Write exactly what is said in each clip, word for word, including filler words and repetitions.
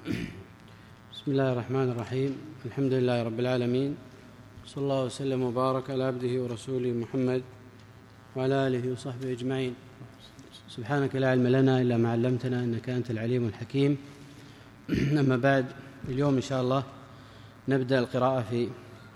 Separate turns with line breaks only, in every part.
بسم الله الرحمن الرحيم. الحمد لله رب العالمين، صلى الله وسلم وبارك على عبده ورسوله محمد وعلى آله وصحبه أجمعين. سبحانك لا علم لنا إلا ما علمتنا إنك أنت العليم الحكيم. أما بعد، اليوم إن شاء الله نبدأ القراءة في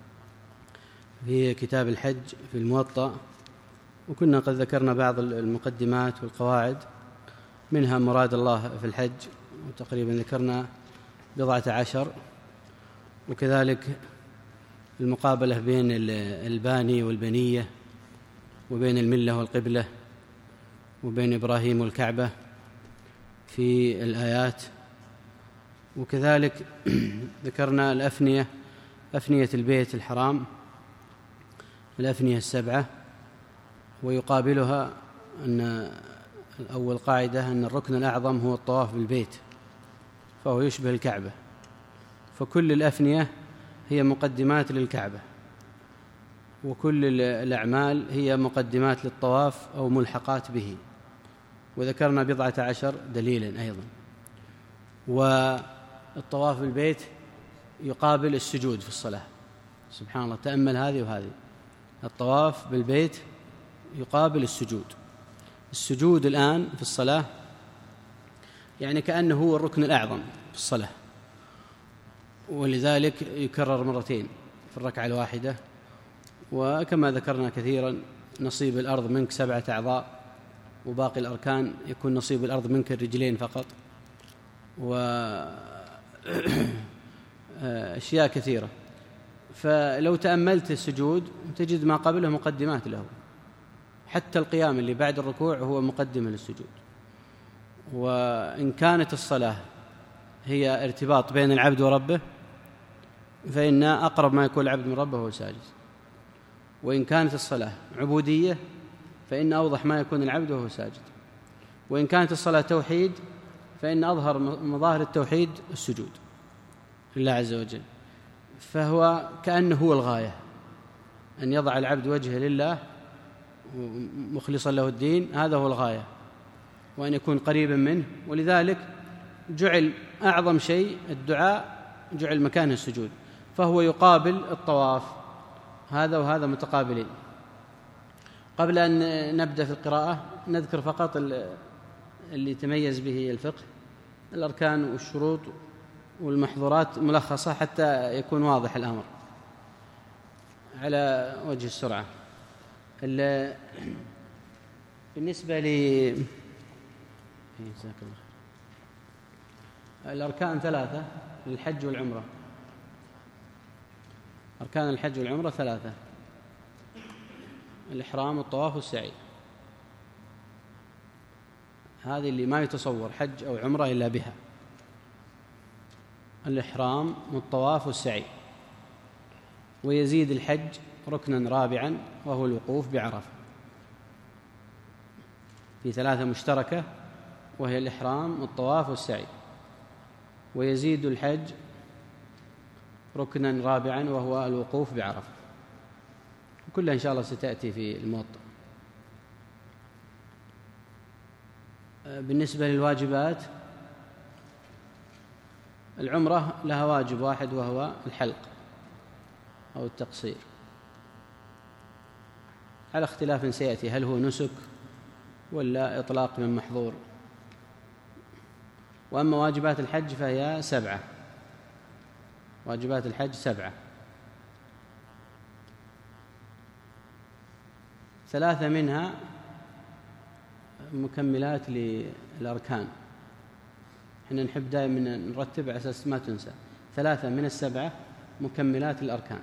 في كتاب الحج في الموطأ، وكنا قد ذكرنا بعض المقدمات والقواعد، منها مراد الله في الحج، وتقريبا ذكرنا بضعة عشر، وكذلك المقابلة بين الباني والبنية، وبين الملة والقبلة، وبين إبراهيم والكعبة في الآيات، وكذلك ذكرنا الأفنية، أفنية البيت الحرام، الأفنية السبعة، ويقابلها أن أول قاعدة أن الركن الأعظم هو الطواف بالبيت، فهو يشبه الكعبة، فكل الأفنية هي مقدمات للكعبة، وكل الأعمال هي مقدمات للطواف أو ملحقات به، وذكرنا بضعة عشر دليلا أيضا. والطواف بالبيت يقابل السجود في الصلاة، سبحان الله، تأمل هذه وهذه. الطواف بالبيت يقابل السجود. السجود الآن في الصلاة يعني كأنه هو الركن الأعظم في الصلاة، ولذلك يكرر مرتين في الركعة الواحدة. وكما ذكرنا كثيرا، نصيب الأرض منك سبعة أعضاء، وباقي الأركان يكون نصيب الأرض منك الرجلين فقط، وأشياء كثيرة. فلو تأملت السجود تجد ما قبله مقدمات له، حتى القيام اللي بعد الركوع هو مقدمة للسجود. وإن كانت الصلاة هي ارتباط بين العبد وربه، فإن أقرب ما يكون العبد من ربه هو ساجد. وإن كانت الصلاة عبودية، فإن أوضح ما يكون العبد وهو ساجد. وإن كانت الصلاة توحيد، فإن أظهر مظاهر التوحيد السجود لله عز وجل. فهو كأنه هو الغاية، أن يضع العبد وجهه لله مخلصا له الدين، هذا هو الغاية، وأن يكون قريبا منه. ولذلك جعل أعظم شيء الدعاء، جعل مكانه السجود، فهو يقابل الطواف، هذا وهذا متقابلين. قبل أن نبدأ في القراءة نذكر فقط اللي تميز به الفقه، الأركان والشروط والمحظورات ملخصة حتى يكون واضح الأمر على وجه السرعة. بالنسبة لي جزاك الله خير، الأركان ثلاثة للحج والعمرة. أركان الحج والعمرة ثلاثة: الإحرام والطواف والسعي. هذه اللي ما يتصور حج أو عمرة إلا بها: الإحرام والطواف والسعي. ويزيد الحج ركنا رابعا وهو الوقوف بعرفة، في ثلاثة مشتركة وهي الإحرام والطواف والسعي. ويزيد الحج ركنا رابعا وهو الوقوف بعرفة، كلها إن شاء الله ستأتي في الموطأ. بالنسبة للواجبات، العمرة لها واجب واحد وهو الحلق أو التقصير، على اختلاف سيأتي، هل هو نسك ولا إطلاق من محظور. وأما واجبات الحج فهي سبعة، واجبات الحج سبعة: ثلاثة منها مكملات للأركان، احنا نحب دائما نرتب على أساس ما تنسى. ثلاثة من السبعة مكملات الأركان.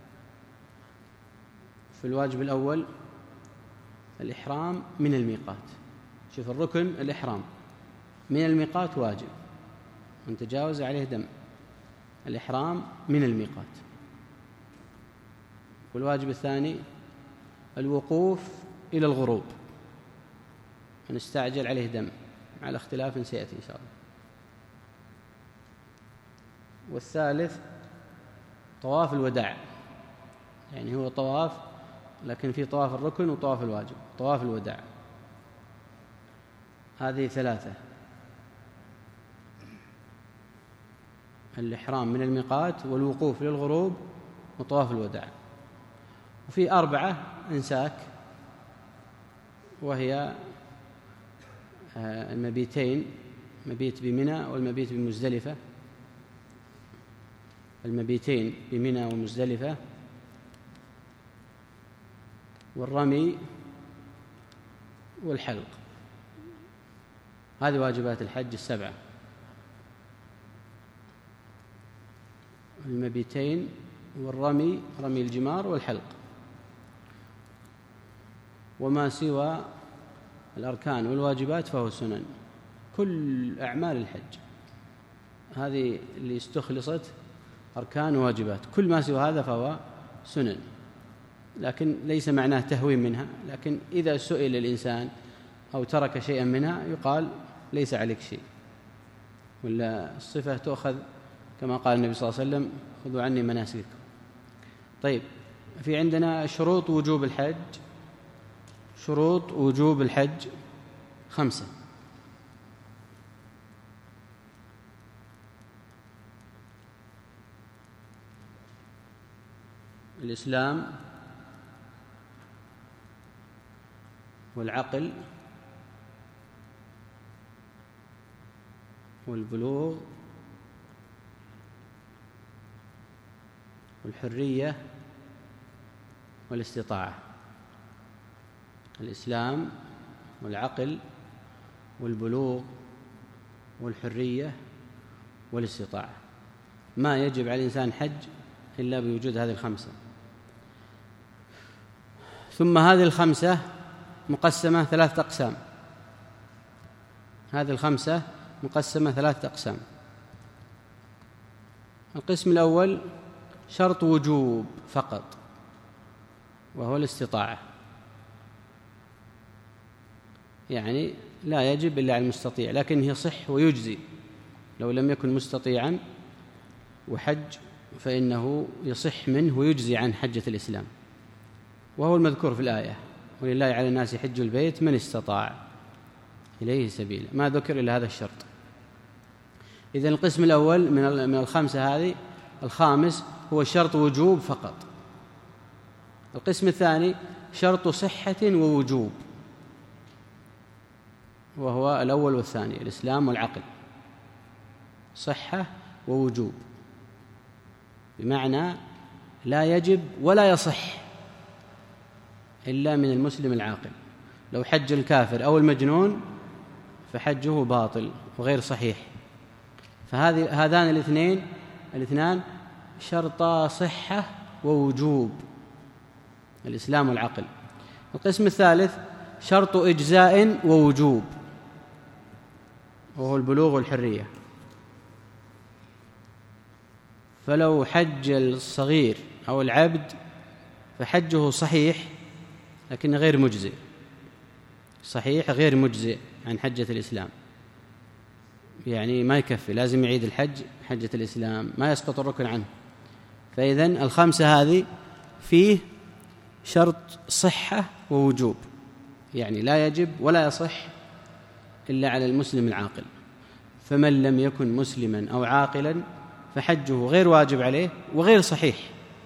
في الواجب الأول الإحرام من الميقات. شوف، الركن الإحرام من الميقات واجب، من تجاوز عليه دم. الإحرام من الميقات. والواجب الثاني الوقوف إلى الغروب، من استعجل عليه دم، على اختلاف سيأتي إن شاء الله. والثالث طواف الوداع، يعني هو طواف لكن في طواف الركن وطواف الواجب، طواف الوداع. هذه ثلاثة. الإحرام من الميقات والوقوف للغروب وطواف الوداع. وفي أربعة إنساك، وهي المبيتين، مبيت بمنى والمبيت بمزدلفة، المبيتين بمنى ومزدلفة، والرمي والحلق. هذه واجبات الحج السبعة: المبيتين والرمي، رمي الجمار، والحلق. وما سوى الأركان والواجبات فهو سنن. كل أعمال الحج هذه اللي استخلصت أركان وواجبات، كل ما سوى هذا فهو سنن، لكن ليس معناه تهوين منها. لكن إذا سئل الإنسان أو ترك شيئا منها يقال ليس عليك شيء، ولا الصفة تؤخذ كما قال النبي صلى الله عليه وسلم: خذوا عني مناسككم. طيب، في عندنا شروط وجوب الحج. شروط وجوب الحج خمسة: الإسلام والعقل والبلوغ والحرية والاستطاعة. الإسلام والعقل والبلوغ والحرية والاستطاعة. ما يجب على الإنسان حج إلا بوجود هذه الخمسة. ثم هذه الخمسة مقسمة ثلاثة أقسام. هذه الخمسة مقسمة ثلاثة أقسام. القسم الأول شرط وجوب فقط، وهو الاستطاعة، يعني لا يجب إلا على المستطيع، لكن يصح ويجزي لو لم يكن مستطيعا وحج، فإنه يصح منه ويجزي عن حجة الإسلام، وهو المذكور في الآية: ولله على الناس حج البيت من استطاع إليه سبيلا. ما ذكر إلا هذا الشرط. إذن القسم الأول من الخمسة هذه، الخامس، هو شرط وجوب فقط. القسم الثاني شرط صحة ووجوب، وهو الأول والثاني: الإسلام والعقل، صحة ووجوب، بمعنى لا يجب ولا يصح إلا من المسلم العاقل. لو حج الكافر أو المجنون فحجه باطل وغير صحيح. فهذه هذان الاثنين الاثنان شرطا صحة ووجوب، الإسلام والعقل. القسم الثالث شرط إجزاء ووجوب، وهو البلوغ والحرية. فلو حج الصغير أو العبد فحجه صحيح لكن غير مجزئ، صحيح غير مجزئ عن حجة الإسلام، يعني ما يكفي، لازم يعيد الحج، حجة الإسلام ما يسقط الركن عنه. فإذن الخمسة هذه فيه شرط صحة ووجوب، يعني لا يجب ولا يصح إلا على المسلم العاقل. فمن لم يكن مسلما أو عاقلا فحجه غير واجب عليه وغير صحيح.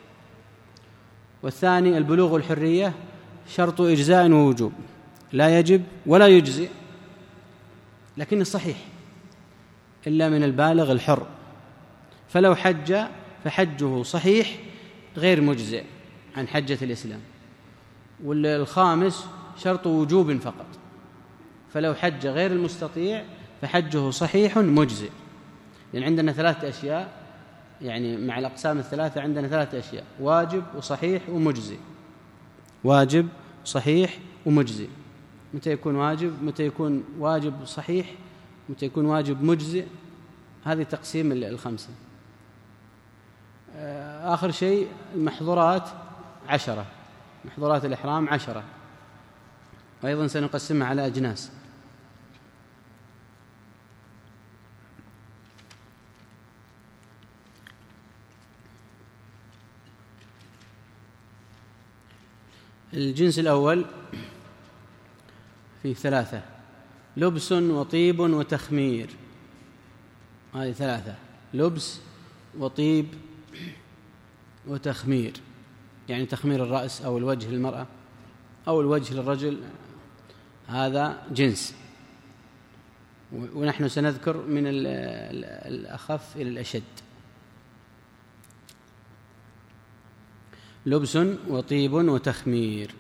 والثاني البلوغ والحرية شرط إجزاء ووجوب، لا يجب ولا يجزئ لكن صحيح إلا من البالغ الحر، فلو حج فحجه صحيح غير مجزئ عن حجة الإسلام. والخامس شرط وجوب فقط، فلو حج غير المستطيع فحجه صحيح مجزئ. لأن عندنا ثلاثة أشياء، يعني مع الأقسام الثلاثة عندنا ثلاثة أشياء: واجب وصحيح ومجزئ. واجب صحيح ومجزئ. متى يكون واجب؟ متى يكون واجب صحيح؟ متى يكون واجب مجزئ؟ هذه تقسيم الخمسة. آخر شيء المحظورات عشرة، محظورات الإحرام عشرة، وأيضا سنقسمها على أجناس. الجنس الأول فيه ثلاثة: لبس وطيب وتخمير. هذه ثلاثة: لبس وطيب وتخمير، يعني تخمير الرأس أو الوجه للمرأة أو الوجه للرجل، هذا جنس. ونحن سنذكر من الأخف إلى الأشد. لبس وطيب وتخمير.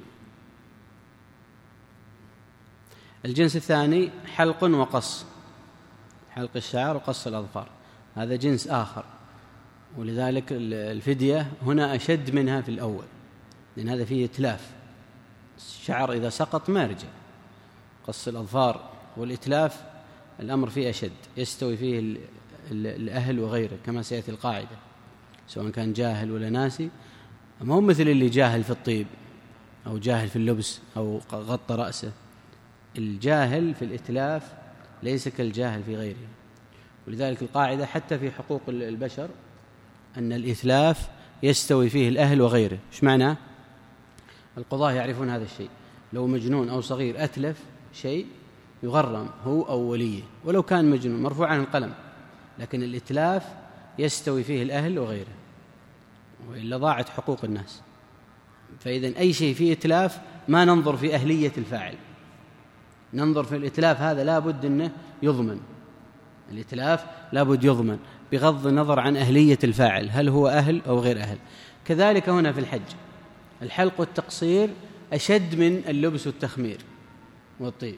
الجنس الثاني حلق وقص، حلق الشعر وقص الأظفار، هذا جنس آخر، ولذلك الفدية هنا أشد منها في الأول، لأن هذا فيه إتلاف، الشعر إذا سقط ما يرجع. قص الأظفار والإتلاف الأمر فيه أشد، يستوي فيه الأهل وغيره كما سيأتي القاعدة، سواء كان جاهل ولا ناسي. ما هو مثل اللي جاهل في الطيب أو جاهل في اللبس أو غطى رأسه. الجاهل في الإتلاف ليس كالجاهل في غيره، ولذلك القاعدة حتى في حقوق البشر أن الإتلاف يستوي فيه الأهل وغيره. إيش معنى؟ القضاة يعرفون هذا الشيء، لو مجنون أو صغير أتلف شيء يغرم هو أو وليه، ولو كان مجنون مرفوع عن القلم، لكن الإتلاف يستوي فيه الأهل وغيره، وإلا ضاعت حقوق الناس. فإذن أي شيء فيه إتلاف ما ننظر في أهلية الفاعل، ننظر في الإتلاف هذا لابد أنه يضمن، الإتلاف لابد يضمن بغض النظر عن أهلية الفاعل، هل هو أهل أو غير أهل. كذلك هنا في الحج، الحلق والتقصير أشد من اللبس والتخمير والطيب.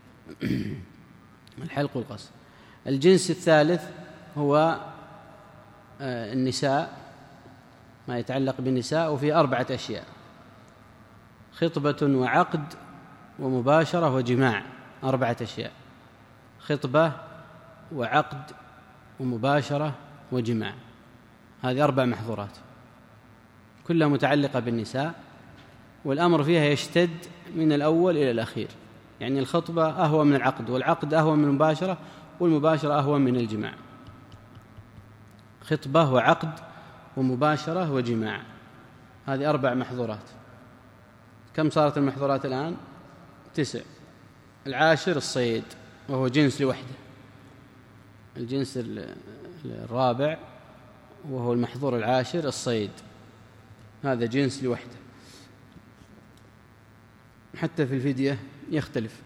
الحلق والقص. الجنس الثالث هو النساء، ما يتعلق بالنساء، وفي أربعة أشياء: خطبة وعقد ومباشرة وجماع. أربعة أشياء: خطبة وعقد ومباشرة وجماع، هذه أربع محظورات كلها متعلقة بالنساء، والأمر فيها يشتد من الأول إلى الأخير. يعني الخطبة أهوى من العقد، والعقد أهوى من المباشرة، والمباشرة أهوى من الجماع. خطبة وعقد ومباشرة وجماع، هذه أربع محظورات. كم صارت المحظورات الآن؟ تسع. العاشر الصيد، وهو جنس لوحده. الجنس الرابع وهو المحظور العاشر الصيد، هذا جنس لوحده. حتى في الفدية يختلف.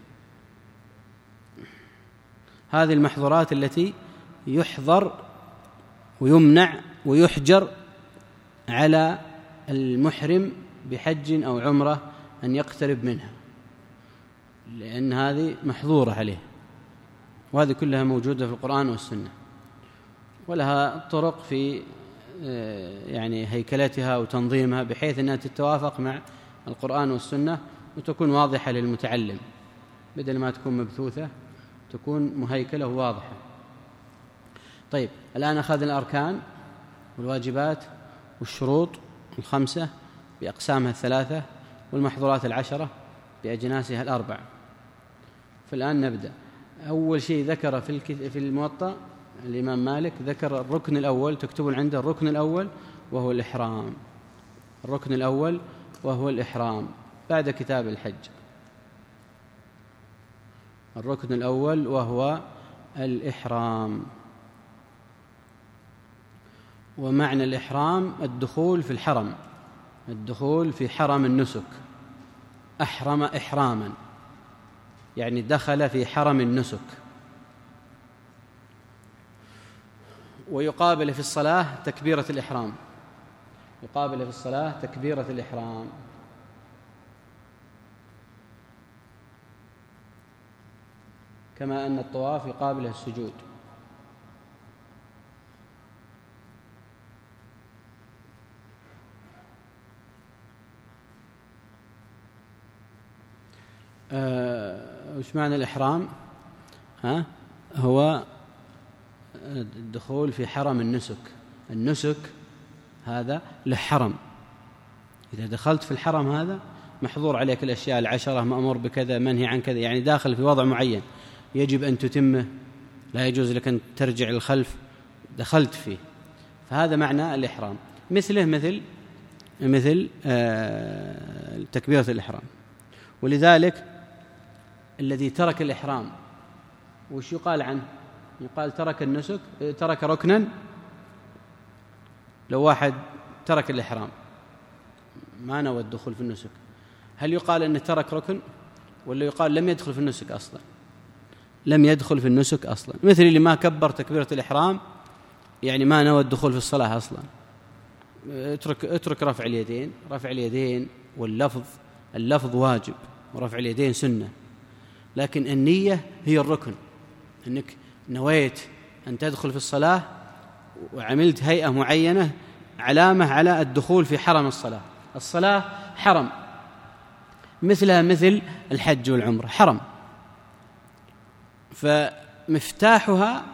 هذه المحظورات التي يحظر ويمنع ويحجر على المحرم بحج أو عمرة أن يقترب منها، لأن هذه محظورة عليه، وهذه كلها موجودة في القرآن والسنة، ولها طرق في يعني هيكلتها وتنظيمها بحيث أنها تتوافق مع القرآن والسنة وتكون واضحة للمتعلم، بدل ما تكون مبثوثة تكون مهيكلة وواضحة. طيب، الآن أخذنا الأركان والواجبات والشروط الخمسة بأقسامها الثلاثة، والمحظورات العشرة بأجناسها الأربع. فالآن نبدأ. أول شيء ذكر في في الموطأ الإمام مالك، ذكر الركن الأول، تكتبون عنده الركن الأول وهو الإحرام. الركن الأول وهو الإحرام بعد كتاب الحج. الركن الأول وهو الإحرام. ومعنى الإحرام الدخول في الحرم، الدخول في حرم النسك. أحرم إحراما يعني دخل في حرم النسك. ويقابل في الصلاة تكبيرة الإحرام، يقابل في الصلاة تكبيرة الإحرام. كما أن الطواف يقابله السجود. آه، وش معنى الإحرام؟ ها؟ هو الدخول في حرم النسك. النسك هذا له حرم، إذا دخلت في الحرم هذا محظور عليك الأشياء العشرة، مأمور بكذا، منهي عن كذا، يعني داخل في وضع معين يجب أن تتمه، لا يجوز لك أن ترجع الخلف، دخلت فيه. فهذا معنى الإحرام. مثله مثل مثل آه تكبيرة الإحرام. ولذلك الذي ترك الإحرام وش يقال عنه؟ يقال ترك النسك، ترك ركنا لو واحد ترك الإحرام ما نوى الدخول في النسك، هل يقال أنه ترك ركن ولا يقال لم يدخل في النسك أصلا؟ لم يدخل في النسك أصلا، مثل اللي ما كبر تكبيرة الإحرام يعني ما نوى الدخول في الصلاة أصلا. اترك, اترك رفع اليدين، رفع اليدين واللفظ، اللفظ واجب ورفع اليدين سنة، لكن النية هي الركن. أنك نويت أن تدخل في الصلاة وعملت هيئة معينة علامة على الدخول في حرم الصلاة. الصلاة حرم، مثلها مثل الحج والعمرة حرم، فمفتاحها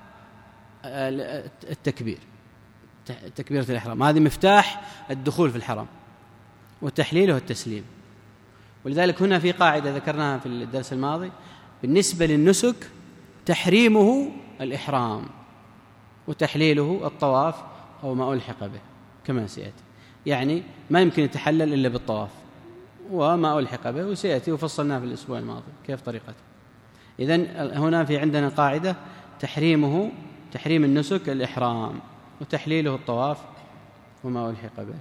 التكبير، تكبيرة الإحرام، هذه مفتاح الدخول في الحرم، وتحليله التسليم. ولذلك هنا في قاعدة ذكرناها في الدرس الماضي بالنسبة للنسك: تحريمه الإحرام وتحليله الطواف أو ما ألحق به كما سيأتي. يعني ما يمكن يتحلل إلا بالطواف وما ألحق به، وسيأتي وفصلناه في الأسبوع الماضي كيف طريقته. إذن هنا في عندنا قاعدة: تحريمه، تحريم النسك الإحرام، وتحليله الطواف وما ألحق به.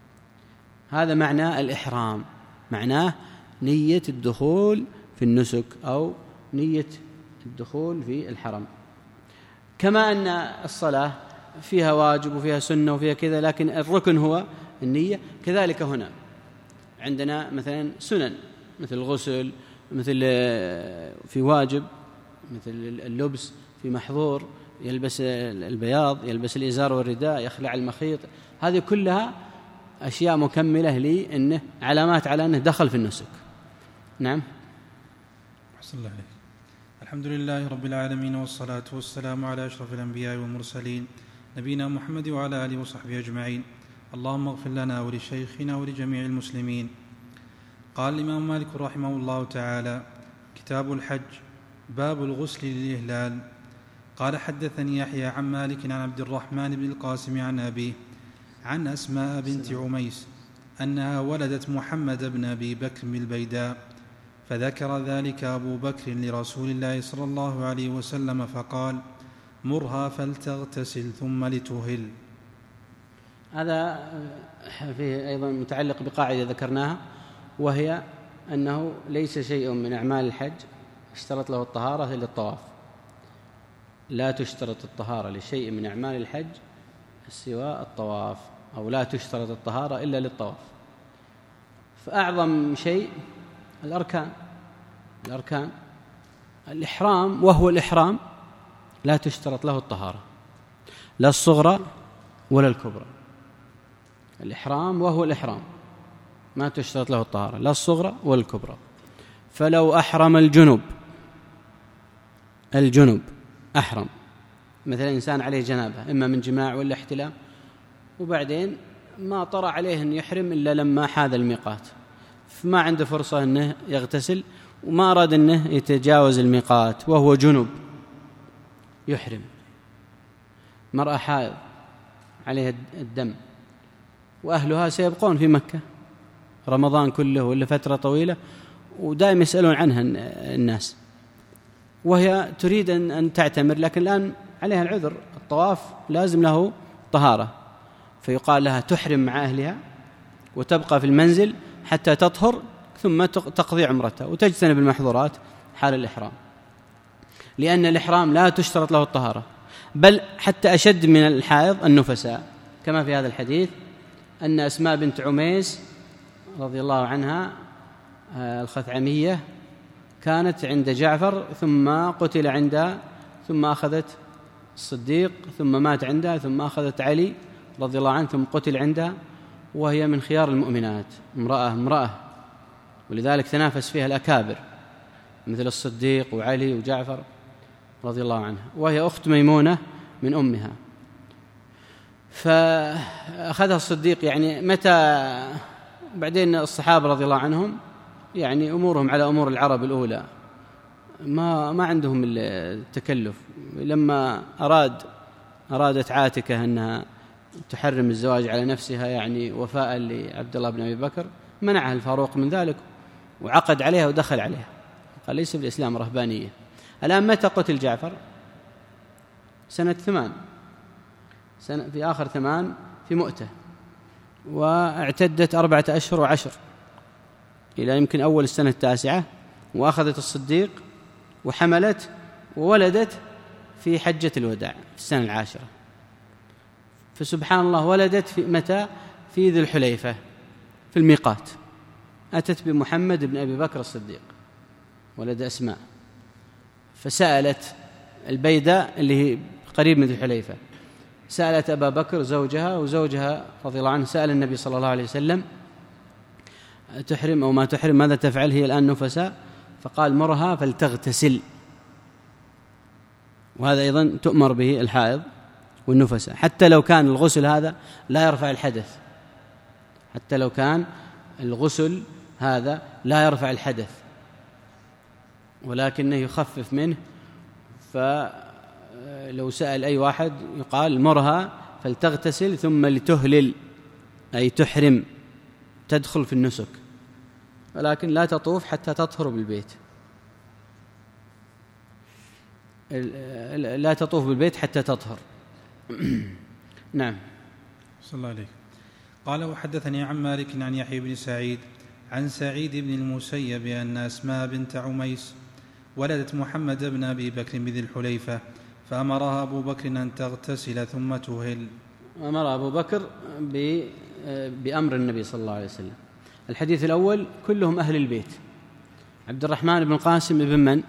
هذا معنى الإحرام، معناه نية الدخول في النسك أو نية الدخول في الحرم. كما أن الصلاة فيها واجب وفيها سنة وفيها كذا، لكن الركن هو النية، كذلك هنا عندنا مثلا سنن مثل الغسل، مثل في واجب مثل اللبس، في محظور يلبس البياض، يلبس الإزار والرداء، يخلع المخيط، هذه كلها أشياء مكملة لي أنه علامات على أنه دخل في النسك. نعم.
أحسن الله عليك. الحمد لله رب العالمين، والصلاة والسلام على أشرف الأنبياء والمرسلين نبينا محمد وعلى آله وصحبه أجمعين. اللهم اغفر لنا ولشيخنا ولجميع المسلمين. قال الإمام مالك رحمه الله تعالى: كتاب الحج، باب الغسل للإهلال. قال: حدثني يحيى عن مالك عن عبد الرحمن بن القاسم عن أبيه عن أسماء بنت عميس أنها ولدت محمد بن أبي بكر بالبيداء، فذكر ذلك أبو بكر لرسول الله صلى الله عليه وسلم فقال: مرها فلتغتسل ثم لتهل.
هذا فيه أيضا متعلق بقاعدة ذكرناها، وهي أنه ليس شيء من أعمال الحج اشترط له الطهارة إلا الطواف. لا تشترط الطهارة لشيء من أعمال الحج سوى الطواف، أو لا تشترط الطهارة إلا للطواف. فأعظم شيء الأركان، الأركان الإحرام، وهو الإحرام لا تشترط له الطهارة، لا الصغرى ولا الكبرى. الإحرام وهو الإحرام ما تشترط له الطهارة، لا الصغرى ولا الكبرى. فلو أحرم الجنب، الجنب أحرم، مثلا إنسان عليه جنابة إما من جماع ولا احتلام، وبعدين ما طرأ عليه أن يحرم إلا لما حاذ الميقات، فما عنده فرصة أنه يغتسل، وما أراد أنه يتجاوز الميقات وهو جنب، يحرم. مرأة حائض عليها الدم وأهلها سيبقون في مكة رمضان كله ولا فترة طويلة، ودائما يسألون عنها الناس، وهي تريد أن تعتمر، لكن الآن عليها العذر، الطواف لازم له طهارة، فيقال لها تحرم مع أهلها وتبقى في المنزل حتى تطهر، ثم تقضي عمرتها وتجتنب المحظورات حال الإحرام، لأن الإحرام لا تشترط له الطهارة، بل حتى أشد من الحائض النفساء، كما في هذا الحديث أن أسماء بنت عميس رضي الله عنها الخثعمية كانت عند جعفر، ثم قتل عندها، ثم أخذت الصديق، ثم مات عندها، ثم أخذت علي رضي الله عنه، ثم قتل عندها، وهي من خيار المؤمنات، امرأة امرأة ولذلك تنافس فيها الأكابر مثل الصديق وعلي وجعفر رضي الله عنها، وهي أخت ميمونة من أمها. فأخذها الصديق يعني متى، بعدين الصحابة رضي الله عنهم يعني أمورهم على أمور العرب الأولى، ما ما عندهم التكلف. لما أراد أرادت عاتكة أنها تحرم الزواج على نفسها يعني وفاء لعبد الله بن أبي بكر، منعها الفاروق من ذلك وعقد عليها ودخل عليها، قال ليس في الإسلام رهبانية. الآن متى قتل جعفر؟ سنة ثمان، سنة في آخر ثمان في مؤتة، واعتدت أربعة أشهر وعشر إلى يمكن أول السنة التاسعة، وأخذت الصديق وحملت وولدت في حجة الوداع في السنة العاشرة. فسبحان الله ولدت في متى؟ في ذي الحليفة في الميقات، أتت بمحمد بن أبي بكر الصديق ولد أسماء، فسألت البيداء اللي هي قريب من ذي الحليفة، سألت أبا بكر زوجها، وزوجها رضي الله عنه سأل النبي صلى الله عليه وسلم تحرم أو ما تحرم، ماذا تفعل؟ هي الآن نفساء، فقال مرها فلتغتسل. وهذا أيضا تؤمر به الحائض والنفساء، حتى لو كان الغسل هذا لا يرفع الحدث، حتى لو كان الغسل هذا لا يرفع الحدث ولكنه يخفف منه. فلو سأل أي واحد يقال مرها فلتغتسل ثم لتهلل، أي تحرم تدخل في النسك، ولكن لا تطوف حتى تطهر بالبيت، لا تطوف بالبيت حتى تطهر. نعم.
صلى الله عليه. قال وحدثني عن مالك عن يحيى بن سعيد عن سعيد بن المسيب أن أسماء بنت عميس ولدت محمد بن أبي بكر بذي الحليفة، فأمرها أبو بكر أن تغتسل ثم تهل.
أمر أبو بكر بأمر النبي صلى الله عليه وسلم. الحديث الأول كلهم أهل البيت. عبد الرحمن بن القاسم ابن من؟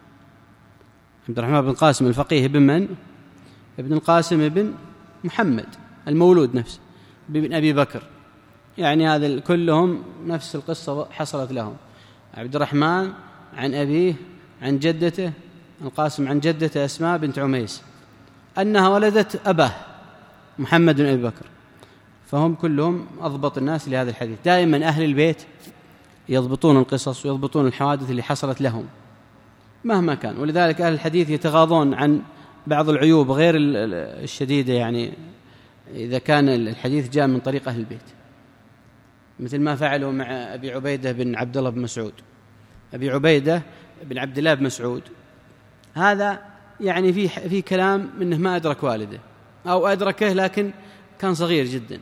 عبد الرحمن بن القاسم الفقيه ابن من؟ ابن القاسم ابن محمد المولود نفسه بن أبي بكر، يعني هذا كلهم نفس القصة حصلت لهم. عبد الرحمن عن أبيه عن جدته، القاسم عن جدته أسماء بنت عميس أنها ولدت أباه محمد بن أبي بكر، فهم كلهم أضبط الناس لهذا الحديث. دائما أهل البيت يضبطون القصص ويضبطون الحوادث اللي حصلت لهم مهما كان، ولذلك أهل الحديث يتغاضون عن بعض العيوب غير الشديدة، يعني إذا كان الحديث جاء من طريق أهل البيت، مثل ما فعلوا مع أبي عبيدة بن عبد الله بن مسعود. أبي عبيدة بن عبد الله بن مسعود هذا يعني في في كلام منه ما أدرك والده أو أدركه لكن كان صغير جدا،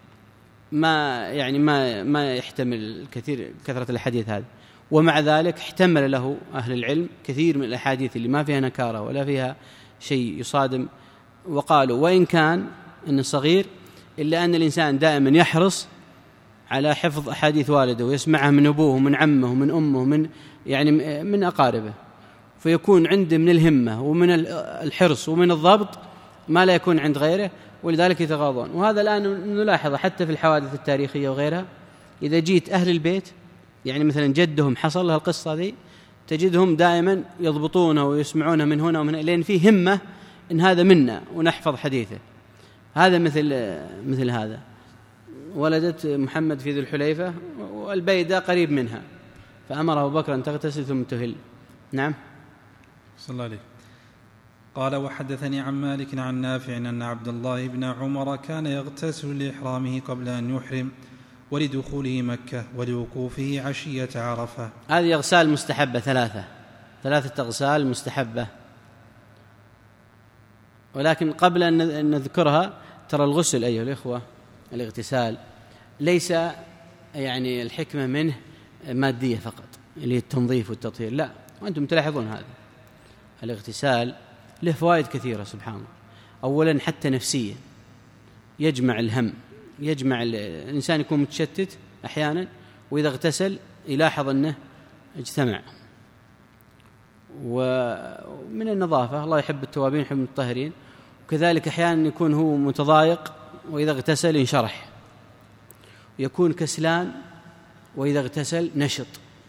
ما يعني ما ما يحتمل الكثير كثرة الحديث هذا، ومع ذلك احتمل له أهل العلم كثير من الأحاديث اللي ما فيها نكارة ولا فيها شيء يصادم، وقالوا وإن كان إنه صغير إلا أن الإنسان دائما يحرص على حفظ أحاديث والده ويسمعها من أبوه ومن عمه ومن أمه ومن يعني من أقاربه، فيكون عنده من الهمة ومن الحرص ومن الضبط ما لا يكون عند غيره، ولذلك يتغاضون. وهذا الآن نلاحظه حتى في الحوادث التاريخية وغيرها، إذا جيت أهل البيت يعني مثلا جدهم حصل له القصة ذي، تجدهم دائما يضبطونه ويسمعونه من هنا ومن هنا، لأن فيه همة إن هذا منا ونحفظ حديثه. هذا مثل مثل هذا ولدت محمد في ذي الحليفة والبيداء قريب منها، فأمر أبو بكر أن تغتسل ثم تهل. نعم.
صلى الله عليه. قال وحدثني عن مالك عن نافع أن عبد الله بن عمر كان يغتسل لإحرامه قبل أن يحرم ولدخوله مكة ولوقوفه عشية عرفة.
هذه أغسال مستحبة ثلاثة ثلاثة أغسال مستحبة، ولكن قبل أن نذكرها ترى الغسل أيها الإخوة الاغتسال ليس يعني الحكمة منه مادية فقط اللي هي التنظيف والتطهير، لا، وأنتم تلاحظون هذا الاغتسال له فوائد كثيرة سبحان الله. أولا حتى نفسيا، يجمع الهم، يجمع الإنسان يكون متشتت أحيانا وإذا اغتسل يلاحظ أنه اجتمع. ومن النظافة، الله يحب التوابين يحب المطهرين، وكذلك أحيانا يكون هو متضايق وإذا اغتسل ينشرح، ويكون كسلان وإذا اغتسل نشط،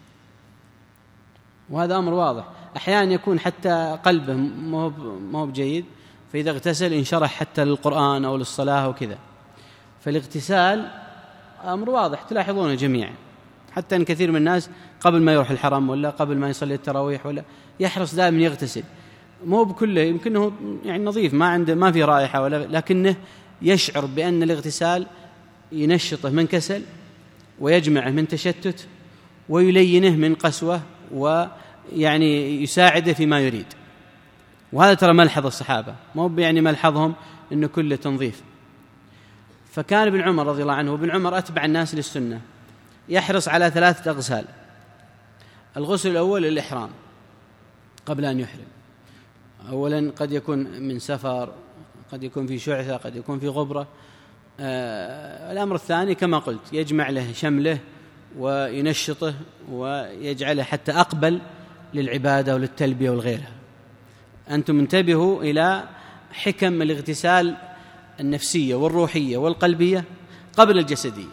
وهذا أمر واضح. أحيانا يكون حتى قلبه ما هو بجيد، فإذا اغتسل انشرح حتى للقرآن أو للصلاة وكذا. فالاغتسال أمر واضح تلاحظونه جميعا، حتى أن كثير من الناس قبل ما يروح الحرم ولا قبل ما يصلي التراويح ولا يحرص دائما يغتسل، مو بكله، يمكنه يعني نظيف ما عنده ما في رائحة ولا، لكنه يشعر بأن الاغتسال ينشطه من كسل ويجمعه من تشتت ويلينه من قسوة ويعني يساعده فيما يريد. وهذا ترى ملحظ الصحابة، مو يعني ملحظهم إنه كله تنظيف. فكان ابن عمر رضي الله عنه، وابن عمر أتبع الناس للسنة، يحرص على ثلاثة أغسال. الغسل الأول الإحرام قبل أن يحرم. أولا قد يكون من سفر، قد يكون في شعثة، قد يكون في غبرة. آه الأمر الثاني كما قلت يجمع له شمله وينشطه ويجعله حتى أقبل للعبادة وللتلبية والغيرها. أنتم انتبهوا إلى حكم الاغتسال النفسية والروحية والقلبية قبل الجسدية.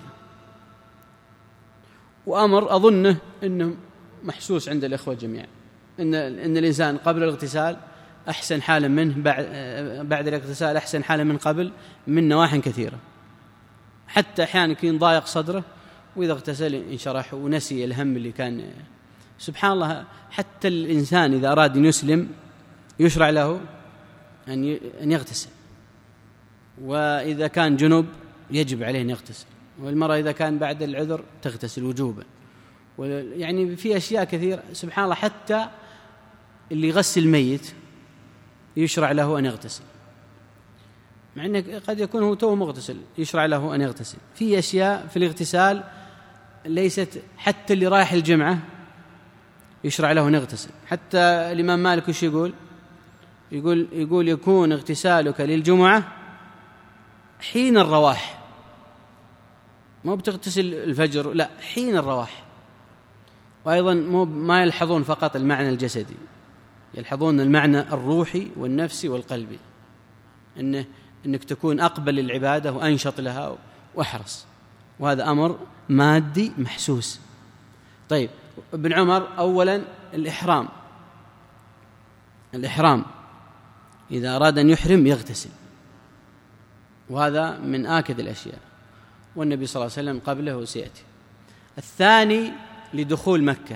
وأمر أظنه أنه محسوس عند الإخوة جميعا، إن, إن الإنسان قبل الاغتسال أحسن حالا منه، بعد الاغتسال أحسن حالا من قبل، من نواحي كثيرة. حتى أحيانا يكون ضايق صدره وإذا اغتسل انشرح ونسي الهم اللي كان. سبحان الله، حتى الإنسان إذا أراد أن يسلم يشرع له أن يغتسل، وإذا كان جنوب يجب عليه أن يغتسل، والمرأة إذا كان بعد العذر تغتسل وجوبا. يعني في أشياء كثيرة سبحان الله. حتى اللي يغسل ميت يشرع له أن يغتسل، مع أنه قد يكون هو تو مغتسل يشرع له أن يغتسل. في أشياء في الاغتسال ليست، حتى اللي رايح الجمعة يشرع له أن يغتسل. حتى الإمام مالك وش يقول؟ يقول يقول يكون اغتسالك للجمعة حين الرواح، ما بتغتسل الفجر، لا، حين الرواح. وأيضا ما يلحظون فقط المعنى الجسدي، يلحظون المعنى الروحي والنفسي والقلبي، إنه إنك تكون أقبل للعبادة وأنشط لها وأحرص، وهذا أمر مادي محسوس. طيب، ابن عمر أولا الإحرام الإحرام إذا أراد أن يحرم يغتسل، وهذا من آكد الأشياء، والنبي صلى الله عليه وسلم قبله وسيأتي. الثاني لدخول مكة،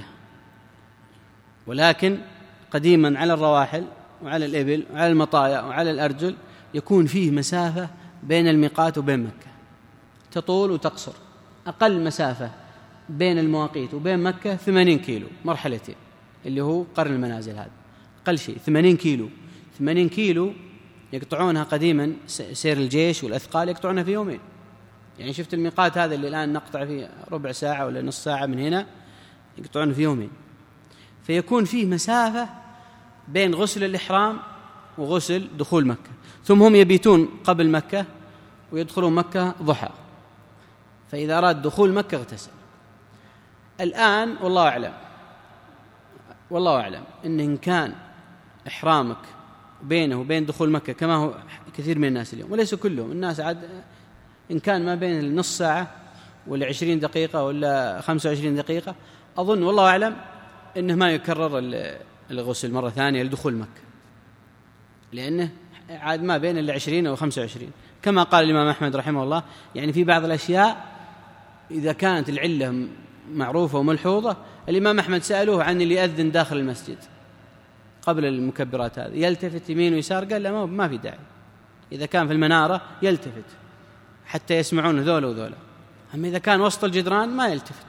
ولكن قديما على الرواحل وعلى الإبل وعلى المطايا وعلى الأرجل يكون فيه مسافة بين الميقات وبين مكة تطول وتقصر. أقل مسافة بين المواقيت وبين مكة ثمانين كيلو مرحلتين، اللي هو قرن المنازل، هذا أقل شيء ثمانين كيلو. ثمانين كيلو يقطعونها قديما سير الجيش والأثقال يقطعونها في يومين. يعني شفت الميقات هذا اللي الآن نقطع فيه ربع ساعة ولا نص ساعة من هنا، يقطعونه في يومين. فيكون فيه مسافة بين غسل الإحرام وغسل دخول مكة، ثم هم يبيتون قبل مكة ويدخلون مكة ضحى، فإذا أراد دخول مكة اغتسل. الآن والله أعلم والله أعلم إن إن كان إحرامك بينه وبين دخول مكة كما هو كثير من الناس اليوم، وليس كلهم الناس، عاد إن كان ما بين النص ساعة ولا عشرين دقيقة ولا خمسة وعشرين دقيقة، أظن والله أعلم إنه ما يكرر الغسل مرة ثانية لدخول مكة، لأنه عاد ما بين إلا عشرين أو خمسة وعشرين، كما قال الإمام أحمد رحمه الله. يعني في بعض الأشياء إذا كانت العلة معروفة وملحوظة، الإمام أحمد سألوه عن اللي يأذن داخل المسجد قبل المكبرات هذه، يلتفت يمين ويسار، قال لا ما في داعي، إذا كان في المنارة يلتفت حتى يسمعون ذولا وذولا، أما إذا كان وسط الجدران ما يلتفت،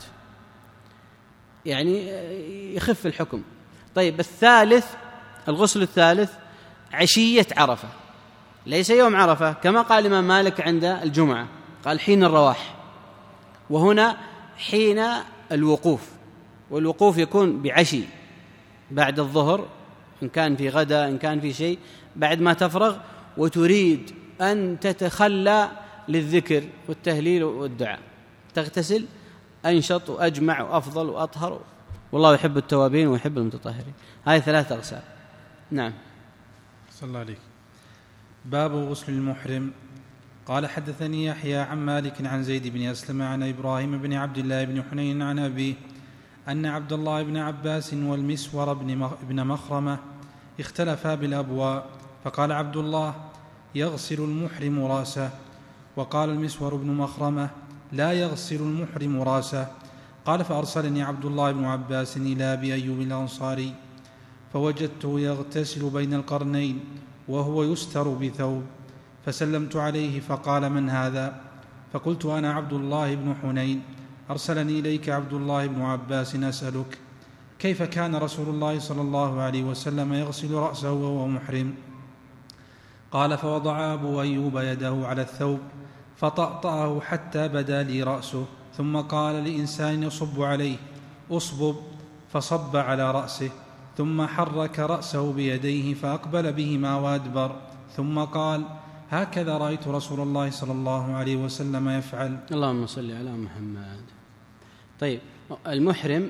يعني يخف الحكم. طيب، الثالث الغسل الثالث عشية عرفة، ليس يوم عرفة كما قال الإمام مالك عند الجمعة، قال حين الرواح، وهنا حين الوقوف، والوقوف يكون بعشي بعد الظهر، إن كان في غدا إن كان في شيء، بعد ما تفرغ وتريد أن تتخلى للذكر والتهليل والدعاء، تغتسل، أنشط وأجمع وأفضل وأطهر، والله يحب التوابين ويحب المتطهرين. هاي ثلاثة أغسال. نعم.
صلى الله عليك. باب غسل المحرم. قال حدثني يحيى عن مالك عن زيد بن أسلم عن إبراهيم بن عبد الله بن حنين عن أبيه أن عبد الله بن عباس والمسور بن مخرمة اختلفا بالأبواء، فقال عبد الله: يغسل المحرم راسه، وقال المسور بن مخرمة: لا يغسل المحرم راسه. قال: فأرسلني عبد الله بن عباس إلى أبي أيوب الأنصاري، فوجدته يغتسل بين القرنين وهو يستر بثوب، فسلمت عليه فقال: من هذا؟ فقلت: أنا عبد الله بن حنين، أرسلني إليك عبد الله بن عباس أسألك كيف كان رسول الله صلى الله عليه وسلم يغسل رأسه وهو محرم؟ قال: فوضع أبو أيوب يده على الثوب فطأطأه حتى بدا لي رأسه، ثم قال لإنسان يصب عليه: أصبب، فصب على رأسه، ثم حرك رأسه بيديه فأقبل بهما وأدبر، ثم قال: هكذا رأيت رسول الله صلى الله عليه وسلم يفعل.
اللهم صل على محمد. طيب، المحرم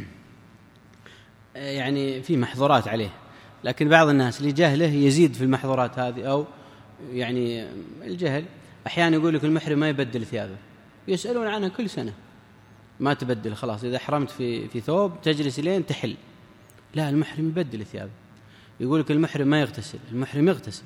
يعني في محظورات عليه، لكن بعض الناس لجهله يزيد في المحظورات هذه، أو يعني الجهل أحيانا يقول لك المحرم ما يبدل ثيابه، يسألون عنها كل سنة، ما تبدل خلاص، إذا حرمت في في ثوب تجلس لين تحل. لا، المحرم يبدل ثيابه. يقول لك المحرم ما يغتسل، المحرم يغتسل.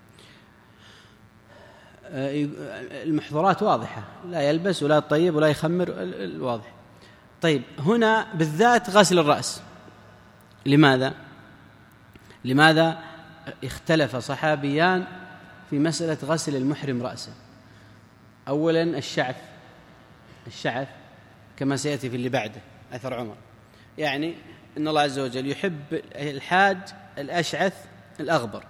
المحظورات واضحة، لا يلبس ولا يطيب ولا يخمر، الواضح. طيب، هنا بالذات غسل الرأس، لماذا؟ لماذا اختلف صحابيان في مسألة غسل المحرم رأسه؟ أولا الشعث، الشعث كما سيأتي في اللي بعده أثر عمر، يعني إن الله عز وجل يحب الحاج الأشعث الأغبر،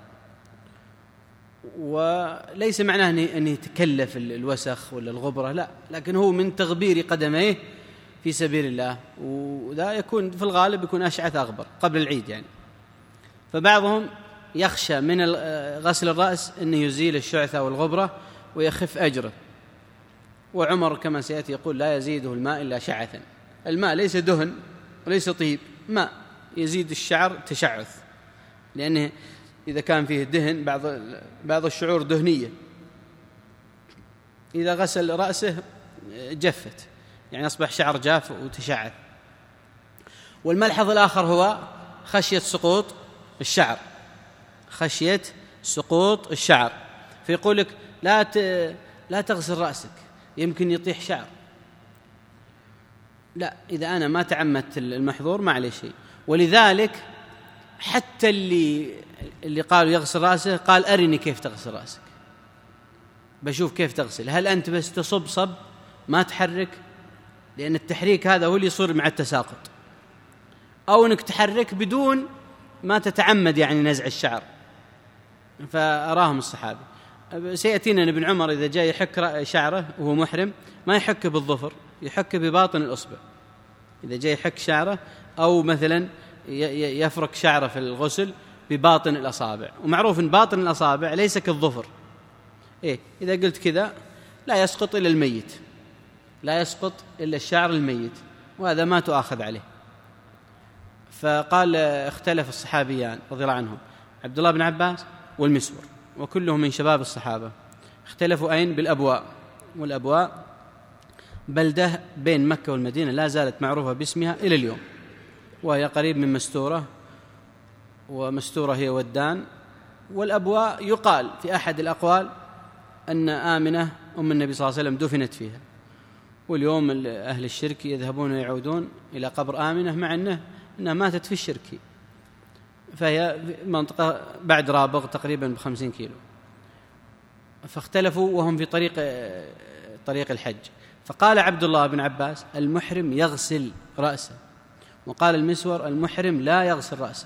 وليس معناه أن يتكلف الوسخ ولا الغبرة، لا، لكن هو من تغبير قدميه في سبيل الله، وذا يكون في الغالب يكون أشعث أغبر قبل العيد يعني. فبعضهم يخشى من غسل الرأس أن يزيل الشعثة والغبرة ويخف أجره، وعمر كما سيأتي يقول: لا يزيده الماء إلا شعثا. الماء ليس دهن وليس طيب، ماء يزيد الشعر تشعث، لأنه إذا كان فيه دهن بعض بعض الشعور دهنية، إذا غسل رأسه جفت، يعني أصبح شعر جاف وتشعث. والملحظ الآخر هو خشية سقوط الشعر، خشية سقوط الشعر، فيقول لك لا لا تغسل رأسك يمكن يطيح شعر. لا، إذا أنا ما تعمدت المحظور ما عليه شيء. ولذلك حتى اللي اللي قالوا يغسل رأسه قال: أرني كيف تغسل رأسك، بشوف كيف تغسل، هل أنت بس تصب صب ما تحرك؟ لأن التحريك هذا هو اللي يصير مع التساقط، أو أنك تحرك بدون ما تتعمد يعني نزع الشعر. فأراهم الصحابة. سيأتينا ابن عمر إذا جاء يحك شعره وهو محرم ما يحك بالظفر، يحك بباطن الأصبع إذا جاء يحك شعره، أو مثلا يفرك شعره في الغسل بباطن الأصابع، ومعروف أن باطن الأصابع ليس كالظفر. إيه، إذا قلت كذا لا يسقط إلا الميت، لا يسقط إلا الشعر الميت، وهذا ما تؤاخذ عليه. فقال اختلف الصحابيان رضي الله عنهم، عبد الله بن عباس والمسور، وكلهم من شباب الصحابة، اختلفوا أين؟ بالأبواء. والأبواء بلدة بين مكة والمدينة لا زالت معروفة باسمها إلى اليوم، وهي قريب من مستورة، ومستورة هي ودان. والأبواء يقال في أحد الأقوال أن آمنة أم النبي صلى الله عليه وسلم دفنت فيها، واليوم أهل الشرك يذهبون ويعودون إلى قبر آمنة مع أنه أنها ماتت في الشرك، فهي منطقة بعد رابغ تقريبا بخمسين كيلو. فاختلفوا وهم في طريق طريق الحج، فقال عبد الله بن عباس: المحرم يغسل رأسه، وقال المسور: المحرم لا يغسل رأسه.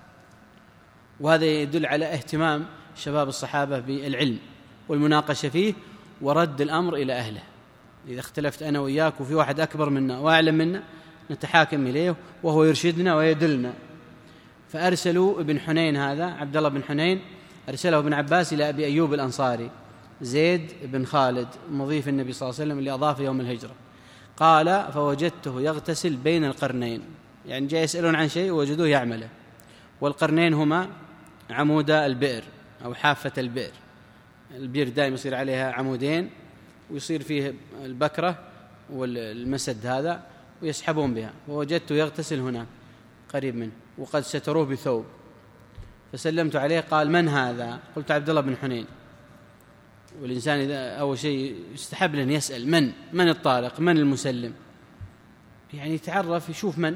وهذا يدل على اهتمام شباب الصحابة بالعلم والمناقشة فيه ورد الأمر إلى أهله. إذا اختلفت أنا وإياك وفي واحد أكبر منا وأعلم منا نتحاكم إليه وهو يرشدنا ويدلنا. فأرسلوا ابن حنين، هذا عبد الله بن حنين، أرسله ابن عباس إلى أبي أيوب الأنصاري زيد بن خالد مضيف النبي صلى الله عليه وسلم اللي أضاف يوم الهجرة. قال: فوجدته يغتسل بين القرنين، يعني جاء يسألون عن شيء ووجدوه يعمله. والقرنين هما عمود البئر أو حافة البئر، البئر دائما يصير عليها عمودين ويصير فيه البكرة والمسد هذا ويسحبون بها، ووجدته يغتسل هنا قريب منه، وقد ستروه بثوب. فسلمت عليه، قال: من هذا؟ قلت: عبد الله بن حنين. والإنسان إذا أول شيء يستحب له يسأل من من الطارق، من المسلم، يعني يتعرف يشوف من.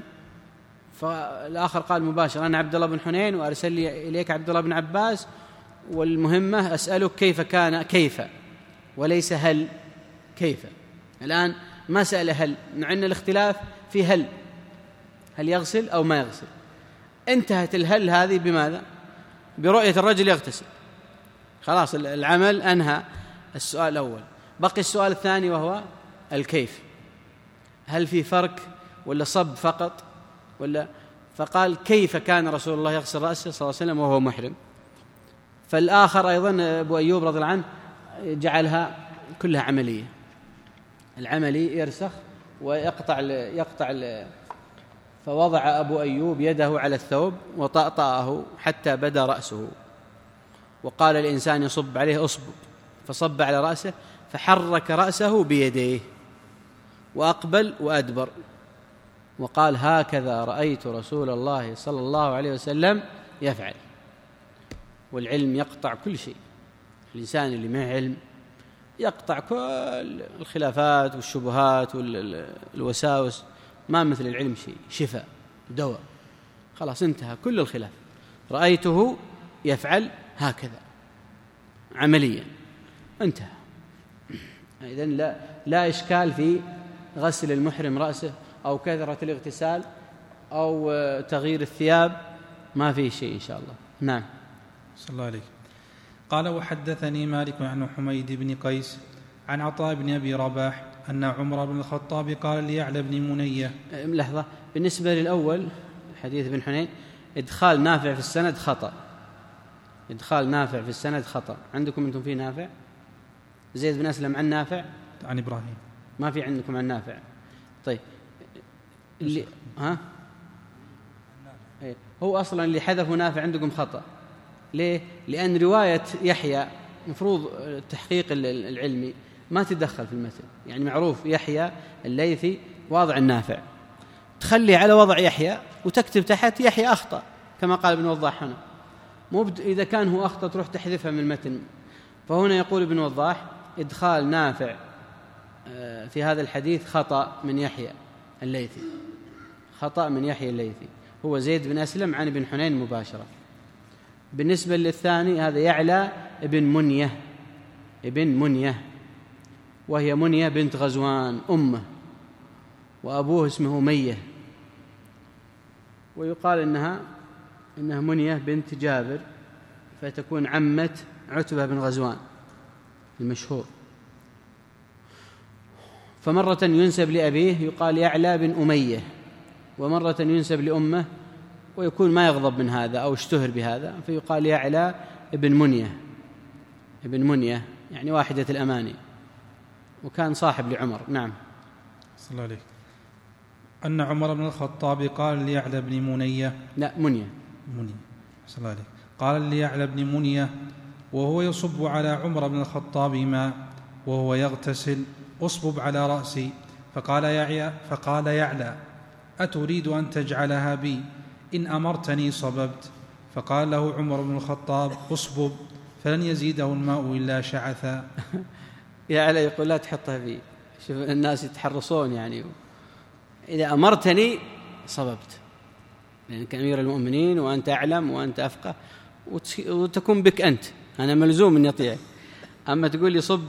فالآخر قال مباشر: أنا عبد الله بن حنين وأرسل لي إليك عبد الله بن عباس، والمهمة أسألك كيف كان، كيف وليس هل، كيف. الآن ما سأل هل، مع أن الاختلاف في هل هل يغسل أو ما يغسل. انتهت الهل هذه بماذا؟ برؤية الرجل يغتسل، خلاص العمل أنهى السؤال الأول. بقي السؤال الثاني وهو الكيف، هل في فرق ولا صب فقط ولا؟ فقال كيف كان رسول الله يغسل رأسه صلى الله عليه وسلم وهو محرم. فالآخر أيضا أبو أيوب رضي الله عنه جعلها كلها عملية، العملي يرسخ ويقطع يقطع فوضع أبو أيوب يده على الثوب وطأطأه حتى بدا رأسه، وقال الإنسان يصب عليه أصب، فصب على رأسه فحرك رأسه بيديه وأقبل وأدبر، وقال هكذا رأيت رسول الله صلى الله عليه وسلم يفعل. والعلم يقطع كل شيء، الإنسان اللي معه علم يقطع كل الخلافات والشبهات والوساوس، ما مثل العلم شيء، شفاء دواء، خلاص انتهى كل الخلاف، رأيته يفعل هكذا عمليا انتهى. إذن لا, لا إشكال في غسل المحرم رأسه أو كثرة الاغتسال أو تغيير الثياب، ما فيه شيء إن شاء الله. نعم.
صلى الله عليه. قال وحدثني مالك عن حميد بن قيس عن عطاء بن أبي رباح أن عمر بن الخطاب قال ليعلى بن منية.
لحظة، بالنسبة للأول حديث ابن حنين إدخال نافع في السند خطأ، إدخال نافع في السند خطأ. عندكم أنتم فيه نافع؟ زيد بن أسلم عن نافع
عن إبراهيم،
ما في عندكم عن نافع. طيب اللي ها هو أصلا اللي حذفوا نافع عندكم خطأ. ليه؟ لأن رواية يحيى مفروض التحقيق العلمي ما تدخل في المثل، يعني معروف يحيى الليثي واضع النافع، تخلي على وضع يحيى وتكتب تحت يحيى أخطأ كما قال ابن وضاح هنا، مو إذا كان هو أخطأ تروح تحذفها من المتن. فهنا يقول ابن وضاح إدخال نافع في هذا الحديث خطأ من يحيى الليثي، خطأ من يحيى الليثي، هو زيد بن أسلم عن ابن حنين مباشرة. بالنسبة للثاني هذا يعلى ابن منية، ابن منية، وهي منية بنت غزوان أمه، وأبوه اسمه أمية، ويقال إنها إنها منية بنت جابر، فتكون عمة عتبة بن غزوان المشهور. فمرة ينسب لأبيه يقال يعلى بن أمية، ومرة ينسب لأمه ويكون ما يغضب من هذا أو اشتهر بهذا فيقال يعلى ابن منية، ابن منية يعني واحدة الأماني، وكان صاحب لعمر. نعم.
صلى الله عليه. أن عمر بن الخطاب قال ليعلى بن منية،
لا منية
منية صلى الله عليه، قال ليعلى بن منية وهو يصب على عمر بن الخطاب ماء وهو يغتسل أصبب على رأسي، فقال يعلى فقال يعلى أتريد أن تجعلها بي؟ إن أمرتني صببت. فقال له عمر بن الخطاب أصبب، فلن يزيده الماء إلا شعثا.
يعلى يقول لا تحطها بي، شوف الناس يتحرصون، يعني إذا أمرتني صببت لأنك أمير المؤمنين وأنت أعلم وأنت أفقه وتكون بك أنت، أنا ملزوم أن يطيع. أما تقول لي صب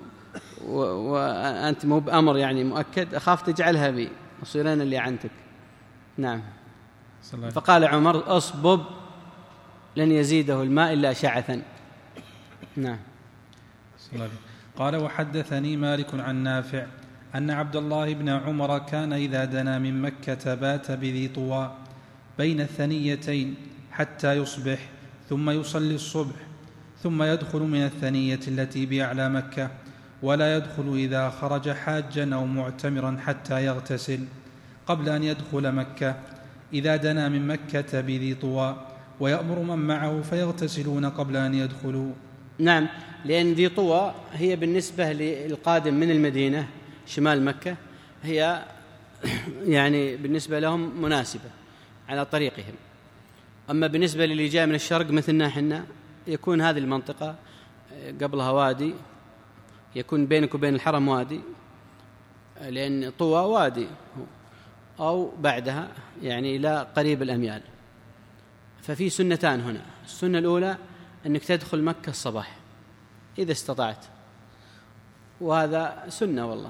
وأنت مو بأمر يعني مؤكد، أخاف تجعلها بي أصير أنا اللي عنتك. نعم. فقال عمر أصبب لن يزيده الماء إلا شعثا. نعم.
قال وحدثني مالك عن نافع أن عبد الله بن عمر كان إذا دنا من مكة بات بذي طوى بين الثنيتين حتى يصبح، ثم يصلي الصبح، ثم يدخل من الثنية التي بأعلى مكة، ولا يدخل إذا خرج حاجا أو معتمرا حتى يغتسل قبل أن يدخل مكة إذا دنا من مكة بذي طوى، ويأمر من معه فيغتسلون قبل أن يدخلوا.
نعم، لأن ذي طوى هي بالنسبة للقادم من المدينة شمال مكة هي يعني بالنسبة لهم مناسبة على طريقهم. أما بالنسبة للي جاء من الشرق مثلنا حنا يكون هذه المنطقة قبلها وادي، يكون بينك وبين الحرم وادي، لأن طوى وادي، أو بعدها يعني إلى قريب الأميال. ففي سنتان هنا، السنة الأولى أنك تدخل مكة الصباح إذا استطعت، وهذا سنة والله.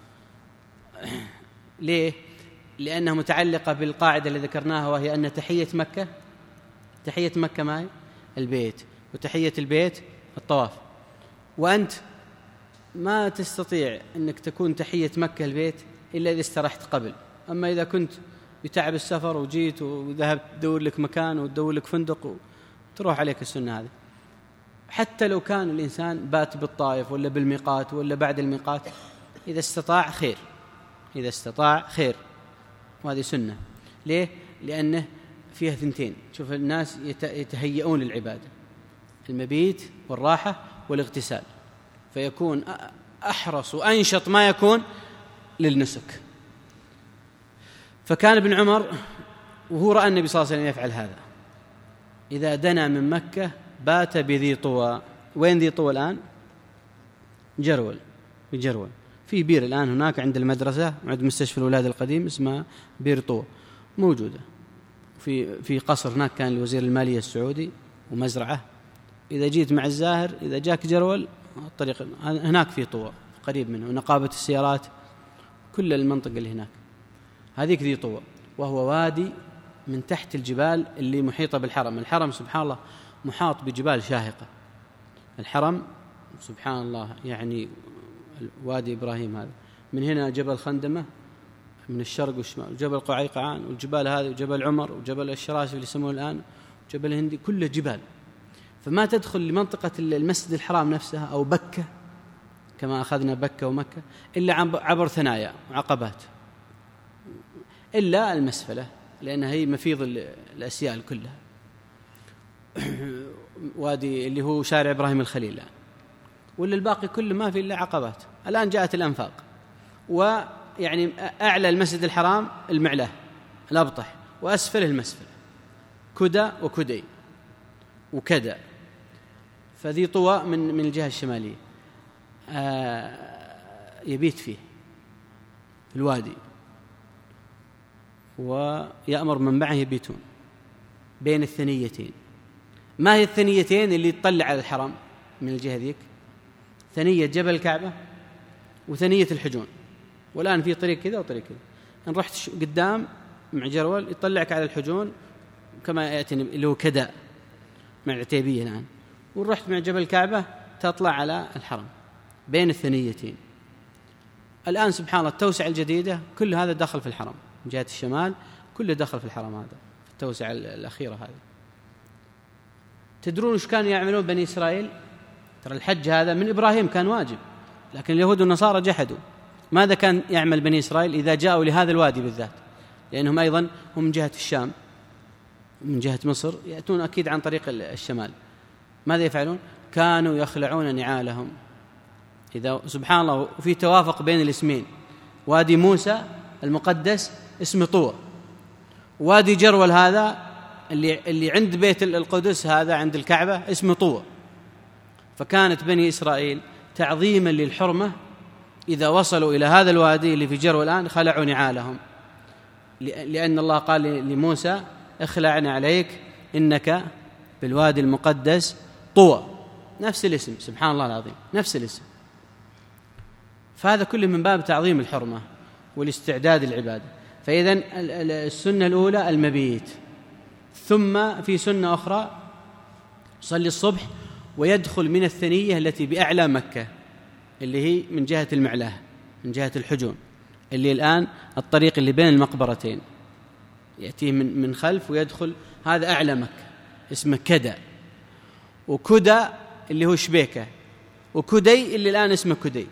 ليه؟ لأنها متعلقة بالقاعدة اللي ذكرناها، وهي أن تحية مكة تحية مكة ما هي؟ البيت، وتحية البيت الطواف. وأنت ما تستطيع أنك تكون تحية مكة البيت إلا إذا استرحت قبل. أما إذا كنت بتعب السفر وجيت وذهبت تدور لك مكان وتدور لك فندق وتروح عليك السنة هذه. حتى لو كان الإنسان بات بالطائف ولا بالميقات ولا بعد الميقات، إذا استطاع خير، إذا استطاع خير، وهذه سنة. ليه؟ لأنه فيها ثنتين. شوف الناس يتهيئون للعبادة، المبيت والراحة والاغتسال، فيكون أحرص وأنشط ما يكون للنسك. فكان ابن عمر وهو رأى النبي صلى الله عليه وسلم يفعل هذا، إذا دنا من مكة بات بذي طوى. وين ذي طوى الآن؟ جرول، بجرول في بير الآن هناك عند المدرسة وعند مستشفى الولادة القديم اسمها بير طوى موجودة. في في قصر هناك كان لوزير المالية السعودي ومزرعة. إذا جيت مع الزاهر إذا جاك جرول الطريق هناك في طوى قريب منه، ونقابة السيارات، كل المنطقة اللي هناك هذيك ذي طوى، وهو وادي من تحت الجبال اللي محيطة بالحرم. الحرم سبحان الله محاط بجبال شاهقة. الحرم سبحان الله يعني وادي إبراهيم هذا، من هنا جبل خندمة من الشرق والشمال، وجبل قعيقعان، والجبال هذه، وجبل عمر، وجبل الشراسف اللي يسمونه الآن، وجبل الهندي، كله جبال. فما تدخل لمنطقة المسجد الحرام نفسها أو بكة كما أخذنا بكة ومكة إلا عبر ثنايا وعقبات، إلا المسفلة لأنها هي مفيض الأسيال كلها. وادي اللي هو شارع إبراهيم الخليل، ولا الباقي كله ما في إلا عقبات. الآن جاءت الأنفاق، ويعني أعلى المسجد الحرام المعلاه الأبطح، وأسفله المسفل، كدى وكدي وكدى. فذي طوى من من الجهة الشمالية آه يبيت فيه في الوادي، ويأمر من معه يبيتون بين الثنيتين. ما هي الثنيتين اللي تطلع على الحرم من الجهة ذيك؟ ثنية جبل الكعبة وثنية الحجون. والآن في طريق كذا وطريق كذا، إن رحت قدام مع جرول يطلعك على الحجون كما يأتي اللي هو كداء مع العتيبية الآن، ورحت مع جبل الكعبة تطلع على الحرم بين الثنيتين. الآن سبحان الله التوسعة الجديدة كل هذا دخل في الحرم من جهة الشمال، كله دخل في الحرم هذا التوسعة الأخيرة هذه. تدرون وش كانوا يعملون بني إسرائيل؟ ترى الحج هذا من إبراهيم كان واجب، لكن اليهود والنصارى جحدوا. ماذا كان يعمل بني إسرائيل إذا جاءوا لهذا الوادي بالذات؟ لأنهم أيضا هم من جهة الشام من جهة مصر، يأتون أكيد عن طريق الشمال. ماذا يفعلون؟ كانوا يخلعون نعالهم. إذا سبحان الله وفي توافق بين الاسمين، وادي موسى المقدس اسمه طوى، وادي جرول هذا اللي اللي عند بيت القدس هذا عند الكعبة اسمه طوى. فكانت بني إسرائيل تعظيما للحرمة إذا وصلوا إلى هذا الوادي اللي في جرول الآن خلعوا نعالهم، لأن الله قال لموسى اخلعنا عليك إنك بالوادي المقدس طوى. نفس الاسم سبحان الله العظيم، نفس الاسم. فهذا كله من باب تعظيم الحرمة والاستعداد للعبادة. فإذن السنة الأولى المبيت، ثم في سنة أخرى صلي الصبح ويدخل من الثنية التي بأعلى مكة اللي هي من جهة المعلاه من جهة الحجون، اللي الآن الطريق اللي بين المقبرتين يأتيه من من خلف ويدخل، هذا أعلى مكة اسمه كدى، وكدى اللي هو شبيكة، وكدي اللي الآن اسمه كدي.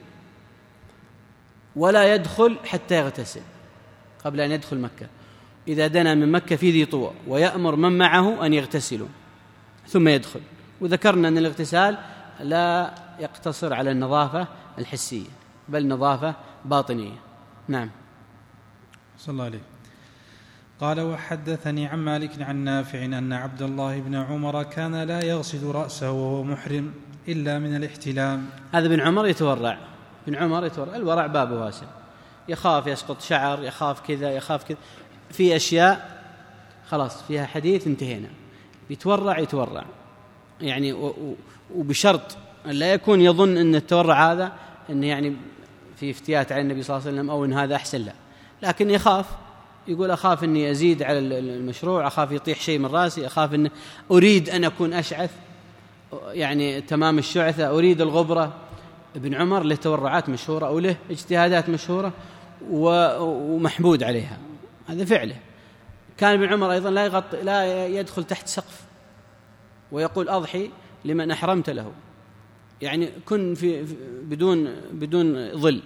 ولا يدخل حتى يغتسل قبل أن يدخل مكة. إذا دنا من مكة في ذي طوى، ويأمر من معه أن يغتسلوا ثم يدخل. وذكرنا أن الاغتسال لا يقتصر على النظافة الحسية بل نظافة باطنية. نعم.
صلى الله عليه. قال وحدثني عن مالك عن نافع أن عبد الله بن عمر كان لا يغسل رأسه وهو محرم إلا من الاحتلام.
هذا بن عمر يتورع، بن عمر يتورع، الورع بابه واسع، يخاف يسقط شعر، يخاف كذا يخاف كذا، في أشياء خلاص فيها حديث انتهينا، يتورع يتورع يعني، وبشرط أن لا يكون يظن أن التورع هذا أن يعني في افتيات على النبي صلى الله عليه وسلم أو أن هذا أحسن، لا، لكن يخاف، يقول أخاف أني أزيد على المشروع، أخاف يطيح شيء من رأسي، أخاف أن أريد أن أكون أشعث يعني تمام الشعثة، أريد الغبرة، ابن عمر له تورعات مشهورة أو له اجتهادات مشهورة ومحمود عليها، هذا فعله. كان ابن عمر أيضا لا يغطي لا يدخل تحت سقف ويقول أضحي لمن أحرمت له، يعني كن في بدون بدون ظل،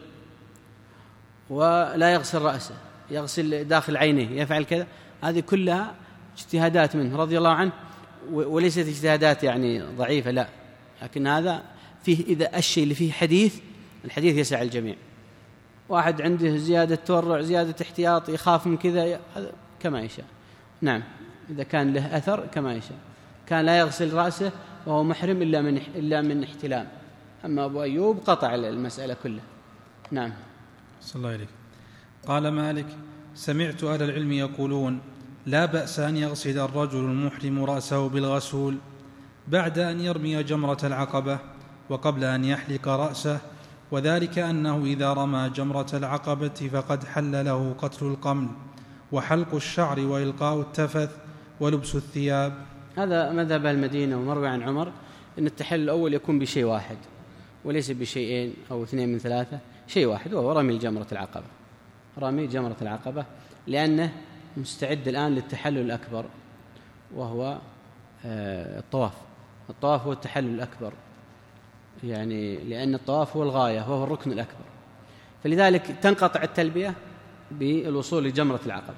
ولا يغسل رأسه، يغسل داخل عينيه، يفعل كذا. هذه كلها اجتهادات منه رضي الله عنه، وليست اجتهادات يعني ضعيفة، لا، لكن هذا فيه إذا الشيء اللي فيه حديث، الحديث يسع الجميع. واحد عنده زيادة تورع، زيادة احتياط، يخاف من كذا، كما يشاء. نعم، إذا كان له أثر كما يشاء. كان لا يغسل رأسه وهو محرم إلا من إلا من احتلام. أما أبو أيوب قطع المسألة كلها. نعم.
صلى الله عليه. قال مالك: سمعت أهل العلم يقولون: لا بأس أن يغسل الرجل المحرم رأسه بالغسول بعد أن يرمي جمرة العقبة وقبل أن يحلق رأسه، وذلك أنه إذا رمى جمرة العقبة فقد حل له قتل القمل وحلق الشعر وإلقاء التفث ولبس الثياب.
هذا مذهب المدينة ومروي عن عمر، أن التحلل الأول يكون بشيء واحد وليس بشيئين أو اثنين من ثلاثة، شيء واحد، وهو رمي جمرة العقبة. رمي جمرة العقبة لأنه مستعد الآن للتحلل الأكبر، وهو الطواف. الطواف هو التحلل الأكبر، يعني لأن الطواف هو الغاية وهو الركن الأكبر، فلذلك تنقطع التلبية بالوصول لجمرة العقبة،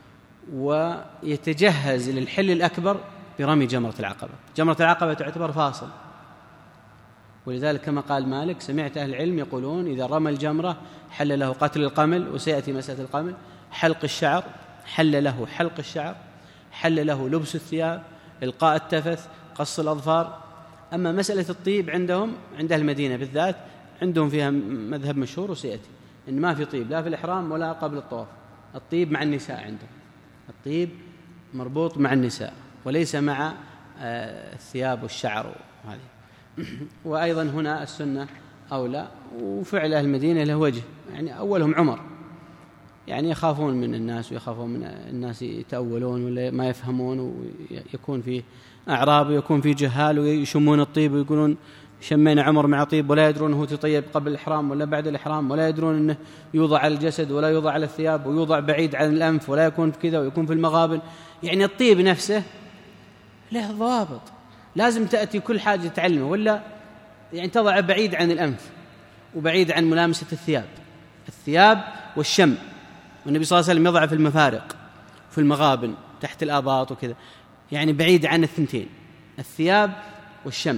ويتجهز للحل الأكبر برمي جمرة العقبة. جمرة العقبة تعتبر فاصل، ولذلك كما قال مالك: سمعت أهل العلم يقولون إذا رمى الجمرة حل له قتل القمل، وسيأتي مسألة القمل، حلق الشعر، حل له حلق الشعر، حل له لبس الثياب، إلقاء التفث، قص الأظفار. أما مسألة الطيب عندهم، عند أهل المدينة بالذات، عندهم فيها مذهب مشهور وسيأتي، إن ما في طيب لا في الإحرام ولا قبل الطواف. الطيب مع النساء عندهم، الطيب مربوط مع النساء وليس مع الثياب والشعر وهذه. وأيضا هنا السنة أولى، وفعل أهل المدينة له وجه، يعني أولهم عمر، يعني يخافون من الناس ويخافون من الناس يتأولون ولا ما يفهمون، ويكون فيه أعراب ويكون فيه جهال ويشمون الطيب ويقولون شمينا عمر مع طيب، ولا يدرون أنه تطيب قبل الإحرام ولا بعد الإحرام، ولا يدرون أنه يوضع على الجسد ولا يوضع على الثياب، ويوضع بعيد عن الأنف ولا يكون كذا ويكون في المغابن. يعني الطيب نفسه له ضوابط، لازم تأتي كل حاجة تعلمه، ولا يعني تضع بعيد عن الأنف وبعيد عن ملامسة الثياب الثياب والشم. والنبي صلى الله عليه وسلم يضع في المفارق في المغابن تحت الآباط وكذا، يعني بعيد عن الثنتين، الثياب والشم،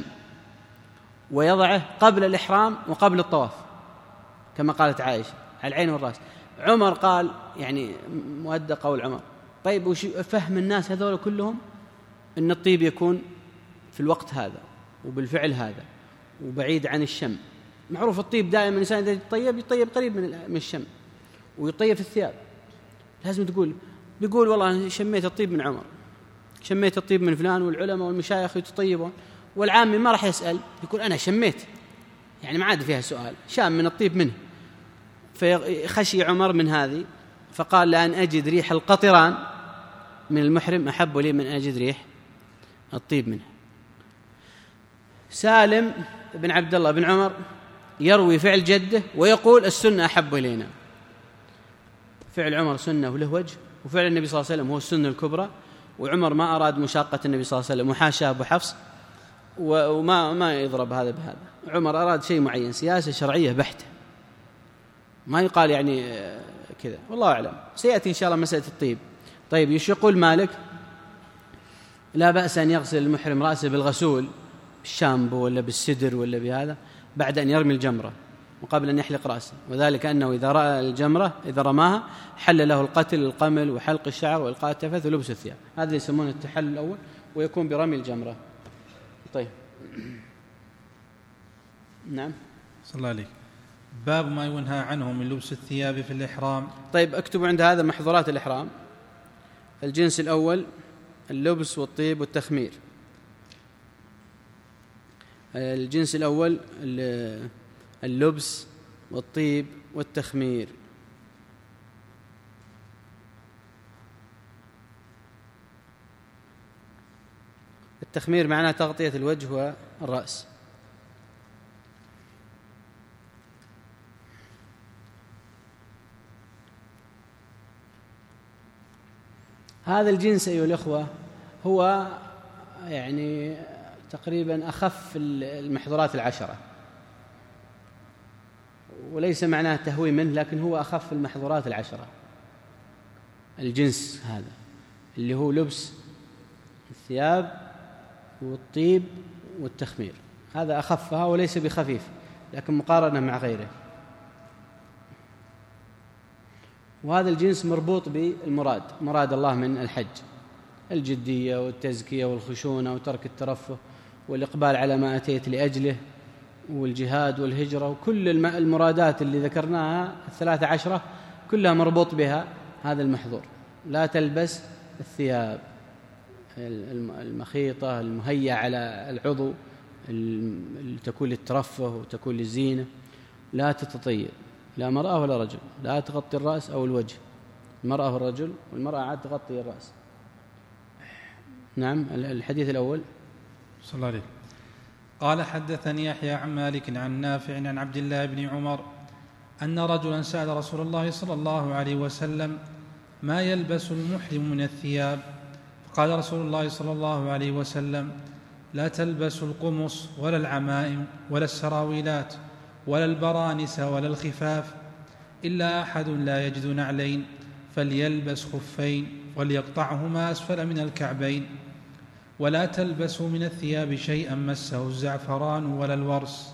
ويضعه قبل الإحرام وقبل الطواف كما قالت عائشة على العين والرأس. عمر قال، يعني مؤدى قول عمر: طيب وش فهم الناس هذول كلهم أن الطيب يكون في الوقت هذا وبالفعل هذا وبعيد عن الشم. معروف الطيب دائما الإنسان إذا يطيب يطيب قريب من الشم ويطيب في الثياب. لازم تقول بيقول والله شميت الطيب من عمر، شميت الطيب من فلان، والعلماء والمشايخ يتطيبون، والعامي ما راح يسأل، يقول أنا شميت، يعني ما عاد فيها سؤال، شام من الطيب منه. فخشي عمر من هذه، فقال: لأن أجد ريح القطران من المحرم أحب لي من أجد ريح الطيب منه. سالم بن عبد الله بن عمر يروي فعل جده ويقول: السنة أحب إلينا. فعل عمر سنة وله وجه، وفعل النبي صلى الله عليه وسلم هو السنة الكبرى، وعمر ما أراد مشاقة النبي صلى الله عليه وسلم، وحاشاه أبو حفص، وما ما يضرب هذا بهذا. عمر أراد شيء معين، سياسة شرعية بحتة، ما يقال يعني كذا، والله أعلم. سيأتي إن شاء الله مسألة الطيب. طيب، ايش يقول مالك؟ لا بأس أن يغسل المحرم رأسه بالغسول، بالشامبو ولا بالسدر ولا بهذا، بعد أن يرمي الجمرة وقبل أن يحلق رأسه، وذلك أنه إذا رأى الجمرة إذا رماها حل له القتل القمل وحلق الشعر وإلقاء التفث ولبس الثياب. هذا يسمونه التحلل الأول، ويكون برمي الجمرة. طيب. نعم.
صلى الله عليه. باب ما ينهى عنه من لبس الثياب في الإحرام.
طيب، اكتبوا عند هذا محظورات الإحرام. الجنس الأول اللبس والطيب والتخمير. الجنس الأول اللبس والطيب والتخمير. التخمير معناه تغطية الوجه والرأس. هذا الجنس أيها الأخوة هو يعني تقريبا أخف المحظورات العشرة، وليس معناه تهوي منه، لكن هو أخف المحظورات العشرة. الجنس هذا اللي هو لبس الثياب والطيب والتخمير، هذا أخفها وليس بخفيف، لكن مقارنة مع غيره. وهذا الجنس مربوط بالمراد، مراد الله من الحج، الجدية والتزكية والخشونة وترك الترفه والإقبال على ما أتيت لأجله والجهاد والهجرة، وكل المرادات اللي ذكرناها الثلاثة عشرة كلها مربوط بها هذا المحظور. لا تلبس الثياب المخيطة المهيئة على العضو اللي تكون للترفه وتكون للزينة، لا تتطيب، لا مرأة ولا رجل، لا تغطي الرأس أو الوجه، المرأة والرجل، والمرأة عاد تغطي الرأس. نعم. الحديث الأول.
صلى الله عليه. قال حدثني يحيى عن مالك عن نافع عن عبد الله بن عمر أن رجلا سأل رسول الله صلى الله عليه وسلم ما يلبس المحرم من الثياب، فقال رسول الله صلى الله عليه وسلم لا تلبسوا القمص ولا العمائم ولا السراويلات ولا البرانس ولا الخفاف، إلا أحد لا يجد نعلين فليلبس خفين وليقطعهما أسفل من الكعبين، ولا تلبسوا من الثياب شيئا مسه الزعفران ولا الورس.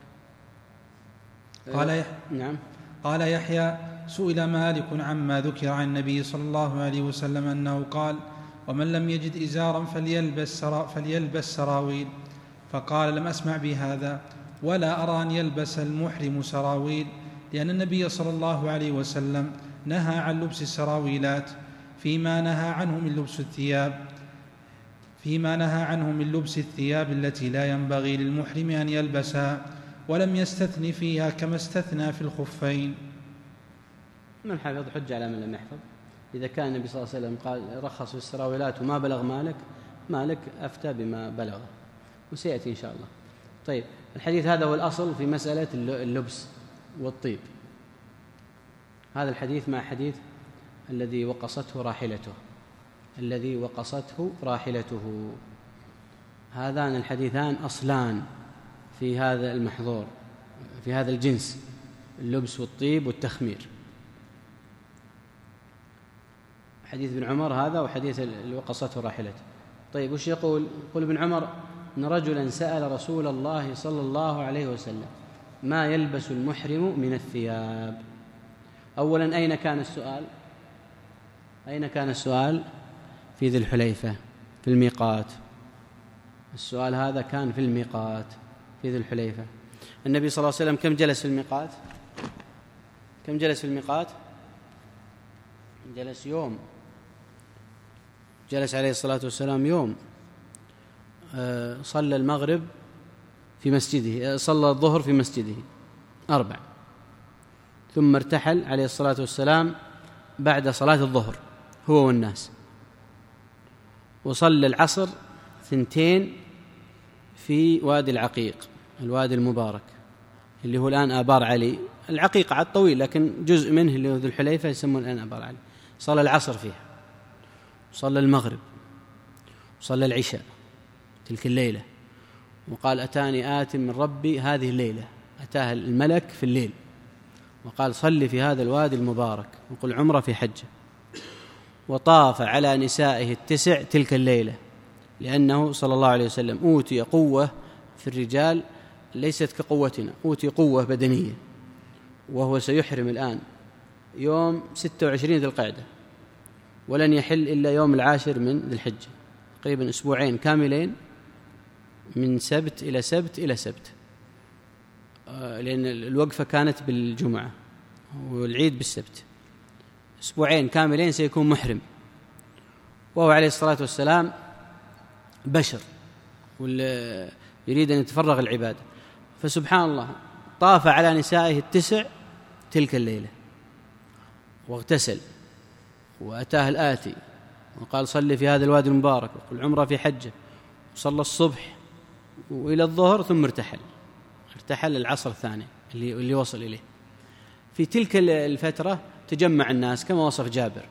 قال يحيى نعم. قال يحيى سئل مالك عما ذكر عن النبي صلى الله عليه وسلم أنه قال ومن لم يجد إزارا فليلبس, سرا فليلبس سراويل، فقال لم أسمع بهذا ولا أرى أن يلبس المحرم سراويل، لأن النبي صلى الله عليه وسلم نهى عن لبس السراويلات فيما نهى عنه من لبس الثياب فيما نهى عنه من لبس الثياب التي لا ينبغي للمحرم أن يلبسها، ولم يستثن فيها كما استثنى في الخفين.
من حفظ حجة على من لم يحفظ. إذا كان النبي صلى الله عليه وسلم قال رخص في السراويلات وما بلغ مالك، مالك أفتى بما بلغ، وسيأتي إن شاء الله. طيب، الحديث هذا هو الأصل في مسألة اللبس والطيب. هذا الحديث مع حديث الذي وقصته راحلته الذي وقصته راحلته هذان الحديثان أصلان في هذا المحظور، في هذا الجنس، اللبس والطيب والتخمير. حديث ابن عمر هذا وحديث اللي وقصته راحلته. طيب، وش يقول؟ يقول ابن عمر إن رجلا سأل رسول الله صلى الله عليه وسلم ما يلبس المحرم من الثياب. أولا، أين كان السؤال؟ أين كان السؤال؟ في ذي الحليفة، في الميقات. السؤال هذا كان في الميقات في ذي الحليفة. النبي صلى الله عليه وسلم كم جلس في الميقات؟ كم جلس في الميقات؟ جلس يوم، جلس عليه الصلاة والسلام يوم. صلى المغرب في مسجده، صلى الظهر في مسجده أربع، ثم ارتحل عليه الصلاة والسلام بعد صلاة الظهر هو والناس، وصلى العصر ثنتين في وادي العقيق، الوادي المبارك اللي هو الآن آبار علي. العقيق عاد طويل، لكن جزء منه اللي هو ذو الحليفة يسمون الآن آبار علي. صلى العصر فيها، وصلى المغرب، وصلى العشاء تلك الليلة، وقال أتاني آت من ربي هذه الليلة، أتاه الملك في الليل وقال صلي في هذا الوادي المبارك وقل عمرة في حجة. وطاف على نسائه التسع تلك الليلة، لأنه صلى الله عليه وسلم أوتي قوة في الرجال ليست كقوتنا، أوتي قوة بدنية، وهو سيحرم الآن يوم ستة وعشرين ذي القعدة، ولن يحل إلا يوم العاشر من ذي الحجة، تقريبا أسبوعين كاملين، من سبت إلى سبت إلى سبت، لأن الوقفة كانت بالجمعة والعيد بالسبت، أسبوعين كاملين سيكون محرم. وهو عليه الصلاة والسلام بشر يريد أن يتفرغ العبادة، فسبحان الله طاف على نسائه التسع تلك الليلة، واغتسل، وأتاه الآتي وقال صلي في هذا الوادي المبارك وقل عمرة في حجة، وصلى الصبح وإلى الظهر، ثم ارتحل ارتحل العصر الثاني اللي, اللي وصل إليه. في تلك الفترة تجمع الناس كما وصف جابر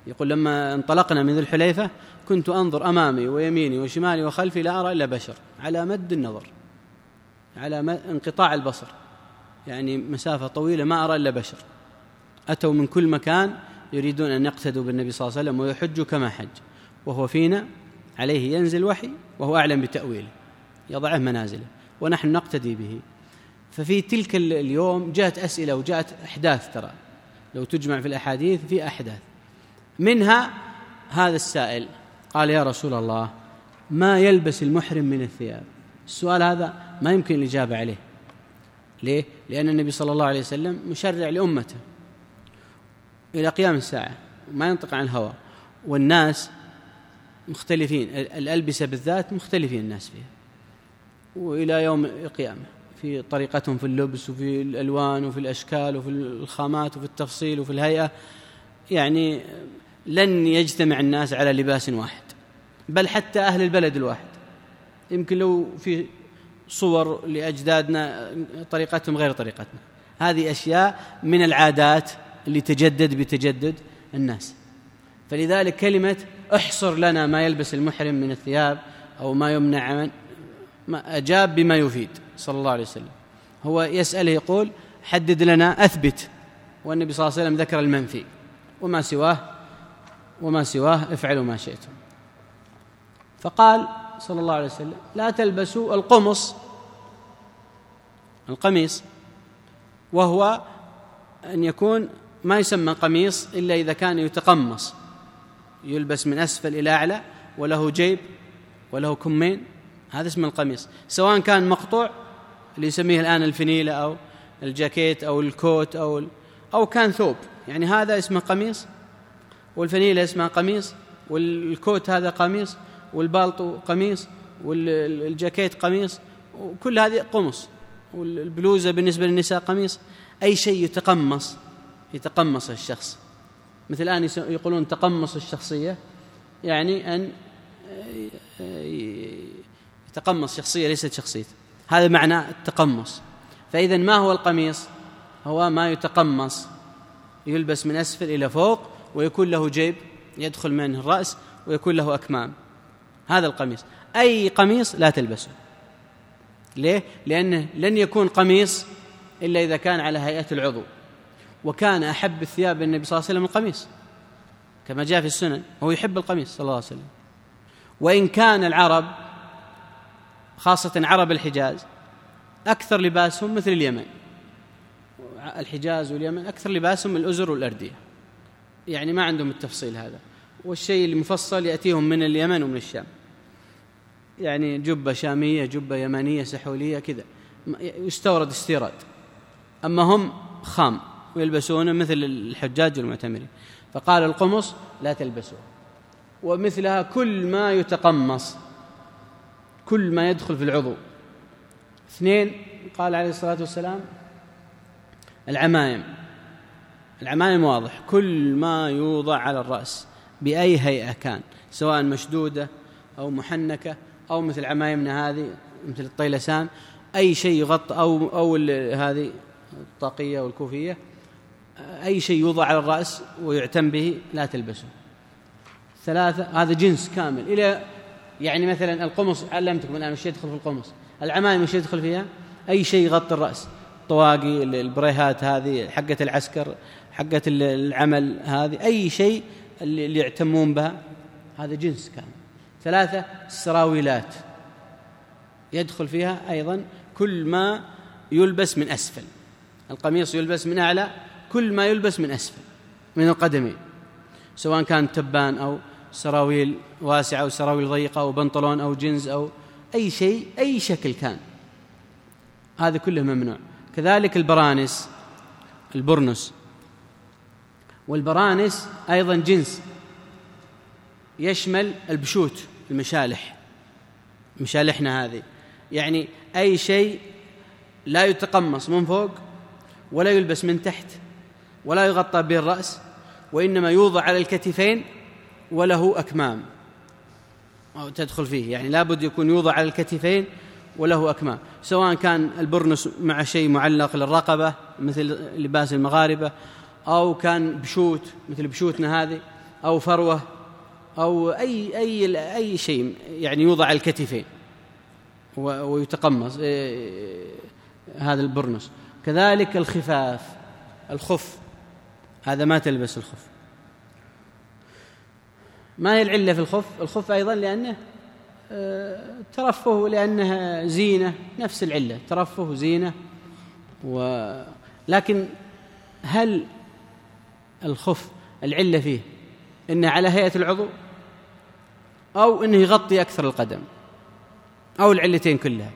يقول لما انطلقنا من ذي الحليفة كنت أنظر أمامي ويميني وشمالي وخلفي لا أرى إلا بشر على مد النظر، على انقطاع البصر، يعني مسافة طويلة ما أرى إلا بشر، أتوا من كل مكان يريدون أن يقتدوا بالنبي صلى الله عليه وسلم ويحجوا كما حج، وهو فينا عليه ينزل وحي وهو أعلم بتأويله يضعه منازله ونحن نقتدي به. ففي تلك اليوم جاءت أسئلة وجاءت أحداث، ترى لو تجمع في الأحاديث في أحداث منها هذا السائل قال يا رسول الله ما يلبس المحرم من الثياب؟ السؤال هذا ما يمكن الإجابة عليه. ليه؟ لأن النبي صلى الله عليه وسلم مشرع لأمته إلى قيام الساعة، ما ينطق عن الهوى، والناس مختلفين، الألبسة بالذات مختلفين الناس فيها وإلى يوم القيامة في طريقتهم في اللبس وفي الألوان وفي الأشكال وفي الخامات وفي التفصيل وفي الهيئة، يعني لن يجتمع الناس على لباس واحد، بل حتى أهل البلد الواحد يمكن لو في صور لأجدادنا طريقتهم غير طريقتنا. هذه أشياء من العادات اللي تجدد بتجدد الناس. فلذلك كلمة احصر لنا ما يلبس المحرم من الثياب أو ما يمنع من، ما أجاب بما يفيد صلى الله عليه وسلم. هو يسأله يقول حدد لنا، أثبت، والنبي صلى الله عليه وسلم ذكر المنفي وما سواه وما سواه افعلوا ما شئتم. فقال صلى الله عليه وسلم لا تلبسوا القمص، القميص، وهو أن يكون ما يسمى قميص إلا إذا كان يتقمص، يلبس من أسفل إلى أعلى وله جيب وله كمين، هذا اسم القميص، سواء كان مقطوع اللي يسميه الآن الفنيلة أو الجاكيت أو الكوت أو أو كان ثوب، يعني هذا اسمه قميص، والفنيلة اسمها قميص، والكوت هذا قميص، والبالطو قميص، والجاكيت قميص، وكل هذه قمص، والبلوزة بالنسبة للنساء قميص. أي شيء يتقمص يتقمص الشخص، مثل الآن يقولون تقمص الشخصية، يعني أن يتقمص شخصية ليست شخصيته، هذا معنى التقمص. فإذا ما هو القميص؟ هو ما يتقمص، يلبس من أسفل إلى فوق ويكون له جيب يدخل منه الرأس ويكون له أكمام، هذا القميص. أي قميص لا تلبسه. ليه؟ لأنه لن يكون قميص إلا إذا كان على هيئة العضو، وكان أحب الثياب النبي صلى الله عليه وسلم القميص كما جاء في السنن، هو يحب القميص صلى الله عليه وسلم. وإن كان العرب خاصة عرب الحجاز أكثر لباسهم مثل اليمن، الحجاز واليمن أكثر لباسهم الأزر والأردية، يعني ما عندهم التفصيل هذا، والشيء المفصل يأتيهم من اليمن ومن الشام، يعني جبة شامية جبة يمنية سحولية كذا، يستورد استيراد. أما هم خام ويلبسونه مثل الحجاج والمعتمرين. فقال القمص لا تلبسوه، ومثلها كل ما يتقمص، كل ما يدخل في العضو. اثنين، قال عليه الصلاة والسلام العمائم، العمائم واضح، كل ما يوضع على الرأس بأي هيئة كان، سواء مشدودة أو محنكة أو مثل عمائمنا هذه مثل الطيلسان، أي شيء يغطى، أو أو هذه الطاقية والكوفية، أي شيء يوضع على الرأس ويعتم به لا تلبسه. ثلاثة، هذا جنس كامل. إلى يعني مثلا القمص علمتكم الآن وش يدخل في القمص، العمائم وش يدخل فيها؟ أي شيء يغطي الرأس، طواقي، البريهات هذه حقة العسكر، حقة العمل هذه، أي شيء اللي يعتمون بها، هذا جنس كامل. ثلاثة، السراويلات يدخل فيها أيضا كل ما يلبس من أسفل، القميص يلبس من أعلى، كل ما يلبس من أسفل من القدمين، سواء كان تبان أو سراويل واسعة أو سراويل ضيقة أو بنطلون أو جنز أو أي شيء، أي شكل كان، هذا كله ممنوع. كذلك البرانس، البرنس، والبرانس أيضا جنس يشمل البشوت، المشالح، مشالحنا هذه، يعني أي شيء لا يتقمص من فوق ولا يلبس من تحت ولا يغطى به الرأس، وإنما يوضع على الكتفين وله أكمام أو تدخل فيه، يعني لابد يكون يوضع على الكتفين وله أكمام، سواء كان البرنس مع شيء معلق للرقبة مثل لباس المغاربة، أو كان بشوت مثل بشوتنا هذه، أو فروة أو أي أي أي شيء يعني يوضع على الكتفين ويتقمص هذا البرنس. كذلك الخفاف، الخف هذا ما تلبس الخف. ما هي العلة في الخف؟ الخف أيضا لأنه ترفه، لأنها زينة، نفس العلة، ترفه زينة. و... لكن هل الخف العلة فيه إنه على هيئة العضو أو إنه يغطي أكثر القدم أو العلتين كلها؟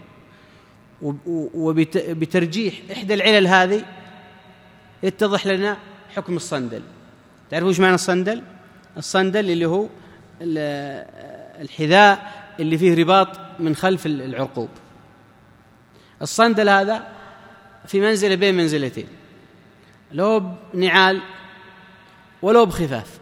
وبترجيح إحدى العلل هذه يتضح لنا حكم الصندل. تعرفوا إيش معنى الصندل؟ الصندل اللي هو الحذاء اللي فيه رباط من خلف العرقوب. الصندل هذا في منزلة بين منزلتين، لو بنعال ولو بخفاف،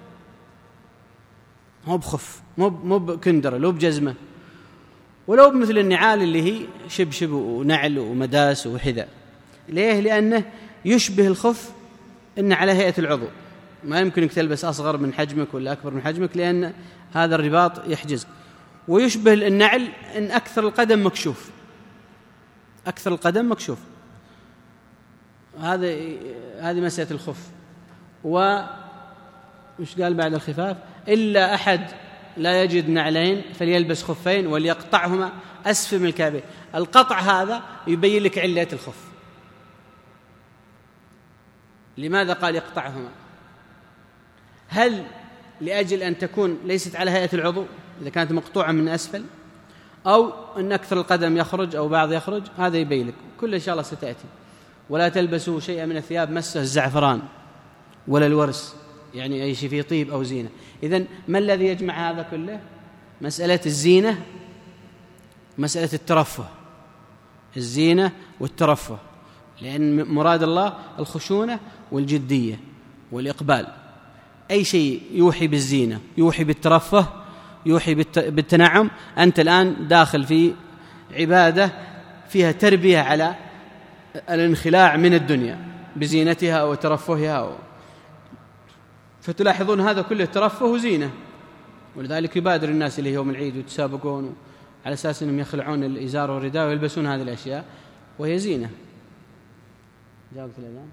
مو بخف، مو بكندرة، لو بجزمة، ولو بمثل النعال اللي هي شبشب ونعل ومداس وحذاء. ليه؟ لأنه يشبه الخف إنه على هيئة العضو، ما يمكنك تلبس أصغر من حجمك ولا أكبر من حجمك لأن هذا الرباط يحجزك. ويشبه النعل إن أكثر القدم مكشوف، أكثر القدم مكشوف. هذا هذه مسألة الخف. وش قال بعد الخفاف؟ إلا أحد لا يجد نعلين فليلبس خفين وليقطعهما أسفل من الكعبين. القطع هذا يبين لك علة الخف. لماذا قال يقطعهما؟ هل لأجل أن تكون ليست على هيئة العضو إذا كانت مقطوعة من أسفل، أو أن أكثر القدم يخرج أو بعض يخرج؟ هذا يبين لك كل إن شاء الله ستأتي. ولا تلبسوا شيئا من الثياب مسه الزعفران ولا الورس، يعني أي شيء فيه طيب أو زينة. إذن ما الذي يجمع هذا كله؟ مسألة الزينة، مسألة الترفه، الزينة والترفه، لأن مراد الله الخشونة والجدية والإقبال. أي شيء يوحي بالزينة، يوحي بالترفه، يوحي بالتنعم، أنت الآن داخل في عبادة فيها تربية على الانخلاع من الدنيا بزينتها وترفهها. فتلاحظون هذا كله ترفه وزينة، ولذلك يبادر الناس إليه يوم العيد ويتسابقون على أساس أنهم يخلعون الإزار والرداء ويلبسون هذه الأشياء وهي زينة. جاوبت الأذان.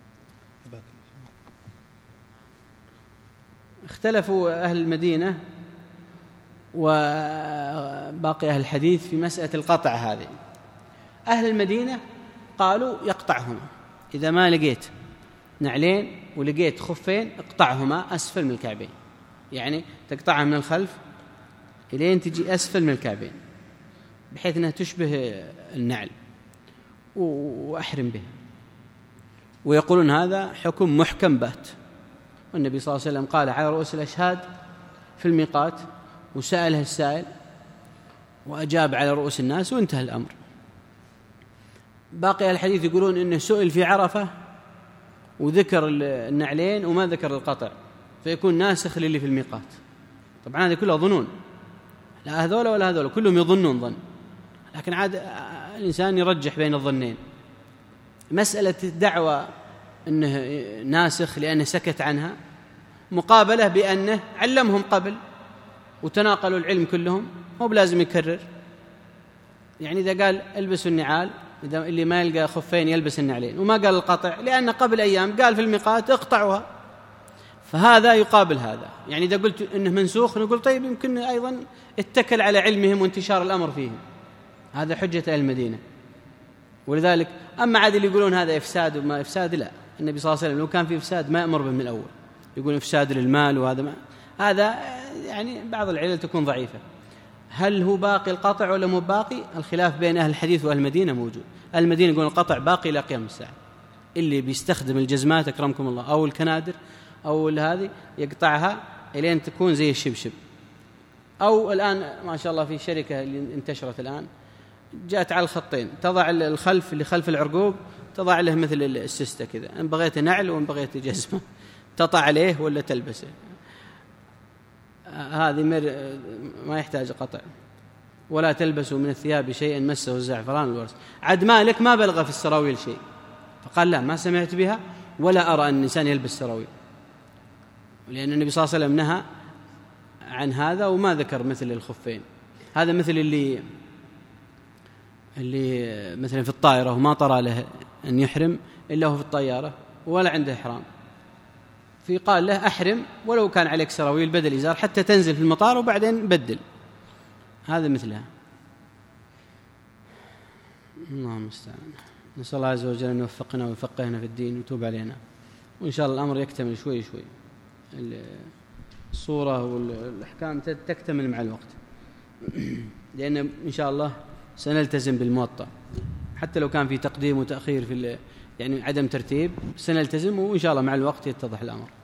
اختلفوا أهل المدينة وباقي أهل الحديث في مسألة القطع هذه. أهل المدينة قالوا يقطعهما، إذا ما لقيت نعلين ولقيت خفين اقطعهما أسفل من الكعبين، يعني تقطعها من الخلف إلين تجي أسفل من الكعبين بحيث أنها تشبه النعل وأحرم به. ويقولون هذا حكم محكم بات، والنبي صلى الله عليه وسلم قال على رؤوس الأشهاد في الميقات، وسأله السائل وأجاب على رؤوس الناس وانتهى الأمر. باقي الحديث يقولون إنه سئل في عرفة وذكر النعلين وما ذكر القطع، فيكون ناسخ للي في الميقات. طبعا هذه كلها ظنون، لا هذول ولا هذول، كلهم يظنون ظن، لكن عاد الإنسان يرجح بين الظنين. مسألة الدعوة أنه ناسخ لأنه سكت عنها مقابلة بأنه علمهم قبل وتناقلوا العلم كلهم، مو بلازم يكرر. يعني إذا قال البسوا النعال، إذا اللي ما يلقى خفين يلبس النعلين، وما قال القطع لأن قبل أيام قال في الميقات اقطعوها، فهذا يقابل هذا. يعني إذا قلت إنه منسوخ نقول طيب يمكن أيضا اتكل على علمهم وانتشار الأمر فيهم، هذا حجة أهل المدينة. ولذلك أما عاد اللي يقولون هذا إفساد وما إفساد، لا، النبي صلى الله عليه وسلم لو كان في إفساد ما يأمر به من الأول، يقول إفساد للمال وهذا ما. هذا يعني بعض العلل تكون ضعيفة. هل هو باقي القطع ولا مو باقي؟ الخلاف بين أهل الحديث وأهل المدينة موجود. أهل المدينة يقولون القطع باقي إلى قيام الساعة، اللي بيستخدم الجزمات أكرمكم الله أو الكنادر أو هذه يقطعها إلين تكون زي الشبشب. أو الآن ما شاء الله في شركة اللي انتشرت الآن جاءت على الخطين، تضع الخلف اللي خلف العرقوب تضع له مثل السستة كذا، إن بغيت نعل وإن بغيت جزمة تطع عليه ولا تلبسه. هذه ما يحتاج قطع. ولا تلبسوا من الثياب شيئا مسه الزعفران والورس. عد مالك ما بلغ في السراويل شيء، فقال لا ما سمعت بها ولا أرى أن الإنسان يلبس سراويل. لأن النبي صلى الله عليه وسلم نهى عن هذا وما ذكر مثل الخفين. هذا مثل اللي اللي مثلا في الطائرة وما طرى له أن يحرم إلا هو في الطيارة ولا عنده إحرام، في قال له أحرم ولو كان عليك سراويل بدل إزار حتى تنزل في المطار وبعدين بدل. هذا مثلها. اللهم المستعان. نسأل الله عز وجل أن يوفقنا ويفقهنا في الدين ويتوب علينا، وإن شاء الله الأمر يكتمل شوي شوي، الصورة والأحكام تكتمل مع الوقت، لأن إن شاء الله سنلتزم بالموطأ حتى لو كان في تقديم وتأخير في يعني عدم ترتيب، سنلتزم وإن شاء الله مع الوقت يتضح الأمر.